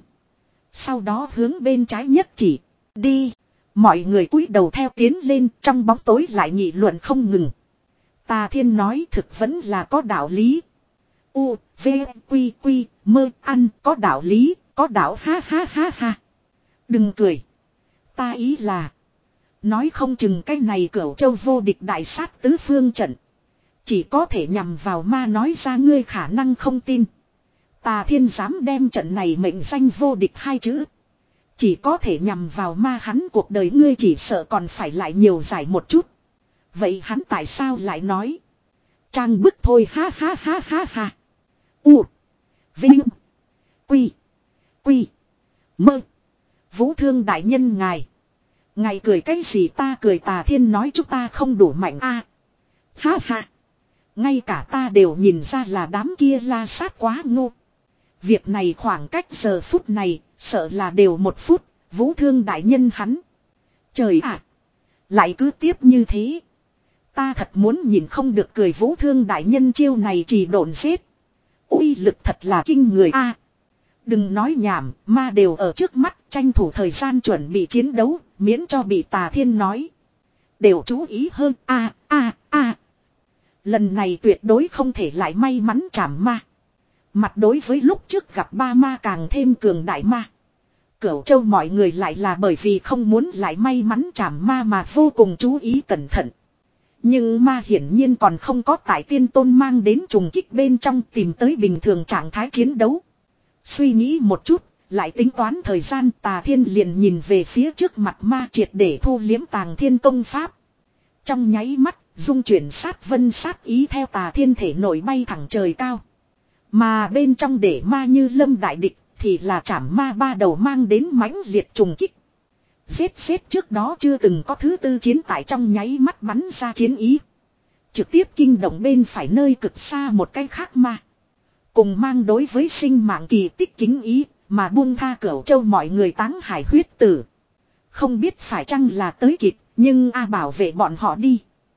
Speaker 1: Sau đó hướng bên trái nhất chỉ. Đi. Mọi người cúi đầu theo tiến lên, trong bóng tối lại nghị luận không ngừng. Tà Thiên nói thực vẫn là có đạo lý. U, V, Quy, Quy, mơ, ăn, có đạo lý, có đạo ha ha ha ha. Đừng cười. Ta ý là. Nói không chừng cái này Cửu Châu vô địch đại sát tứ phương trận. Chỉ có thể nhằm vào ma, nói ra ngươi khả năng không tin. Tà Thiên dám đem trận này mệnh danh vô địch hai chữ. Chỉ có thể nhằm vào ma, hắn cuộc đời ngươi chỉ sợ còn phải lại nhiều giải một chút. Vậy hắn tại sao lại nói. Trang bức thôi ha ha ha ha ha. U. Vinh. Quy. Quy. Mơ. Vũ Thương đại nhân ngài. Ngài cười cái gì ta cười. Tà Thiên nói chúng ta không đủ mạnh a. À, ha ha. Ngay cả ta đều nhìn ra là đám kia la sát quá ngu. Việc này khoảng cách giờ phút này, sợ là đều một phút, Vũ Thương đại nhân hắn. Trời ạ! Lại cứ tiếp như thế. Ta thật muốn nhìn không được cười. Vũ Thương đại nhân chiêu này chỉ độn giết. Uy lực thật là kinh người a. À, đừng nói nhảm, ma đều ở trước mắt, tranh thủ thời gian chuẩn bị chiến đấu, miễn cho bị Tà Thiên nói. Đều chú ý hơn a a a. Lần này tuyệt đối không thể lại may mắn chảm ma. Mặt đối với lúc trước gặp ba ma càng thêm cường đại ma. Cửu Châu mọi người lại là bởi vì không muốn lại may mắn chảm ma mà vô cùng chú ý cẩn thận. Nhưng ma hiển nhiên còn không có tại tiên tôn mang đến trùng kích bên trong tìm tới bình thường trạng thái chiến đấu. Suy nghĩ một chút, lại tính toán thời gian. Tà Thiên liền nhìn về phía trước mặt ma, triệt để thu liếm Tàng Thiên công pháp. Trong nháy mắt, dung chuyển sát vân sát ý theo Tà Thiên thể nổi bay thẳng trời cao. Mà bên trong để ma như lâm đại địch thì là chảm ma ba đầu mang đến mãnh liệt trùng kích. Giết xếp trước đó chưa từng có thứ tư chiến tại trong nháy mắt bắn ra chiến ý. Trực tiếp kinh động bên phải nơi cực xa một cái khác ma. Cùng mang đối với sinh mạng kỳ tích kính ý mà buông tha Cửu Châu mọi người táng hải huyết tử. Không biết phải chăng là tới kịp nhưng a bảo vệ bọn họ đi.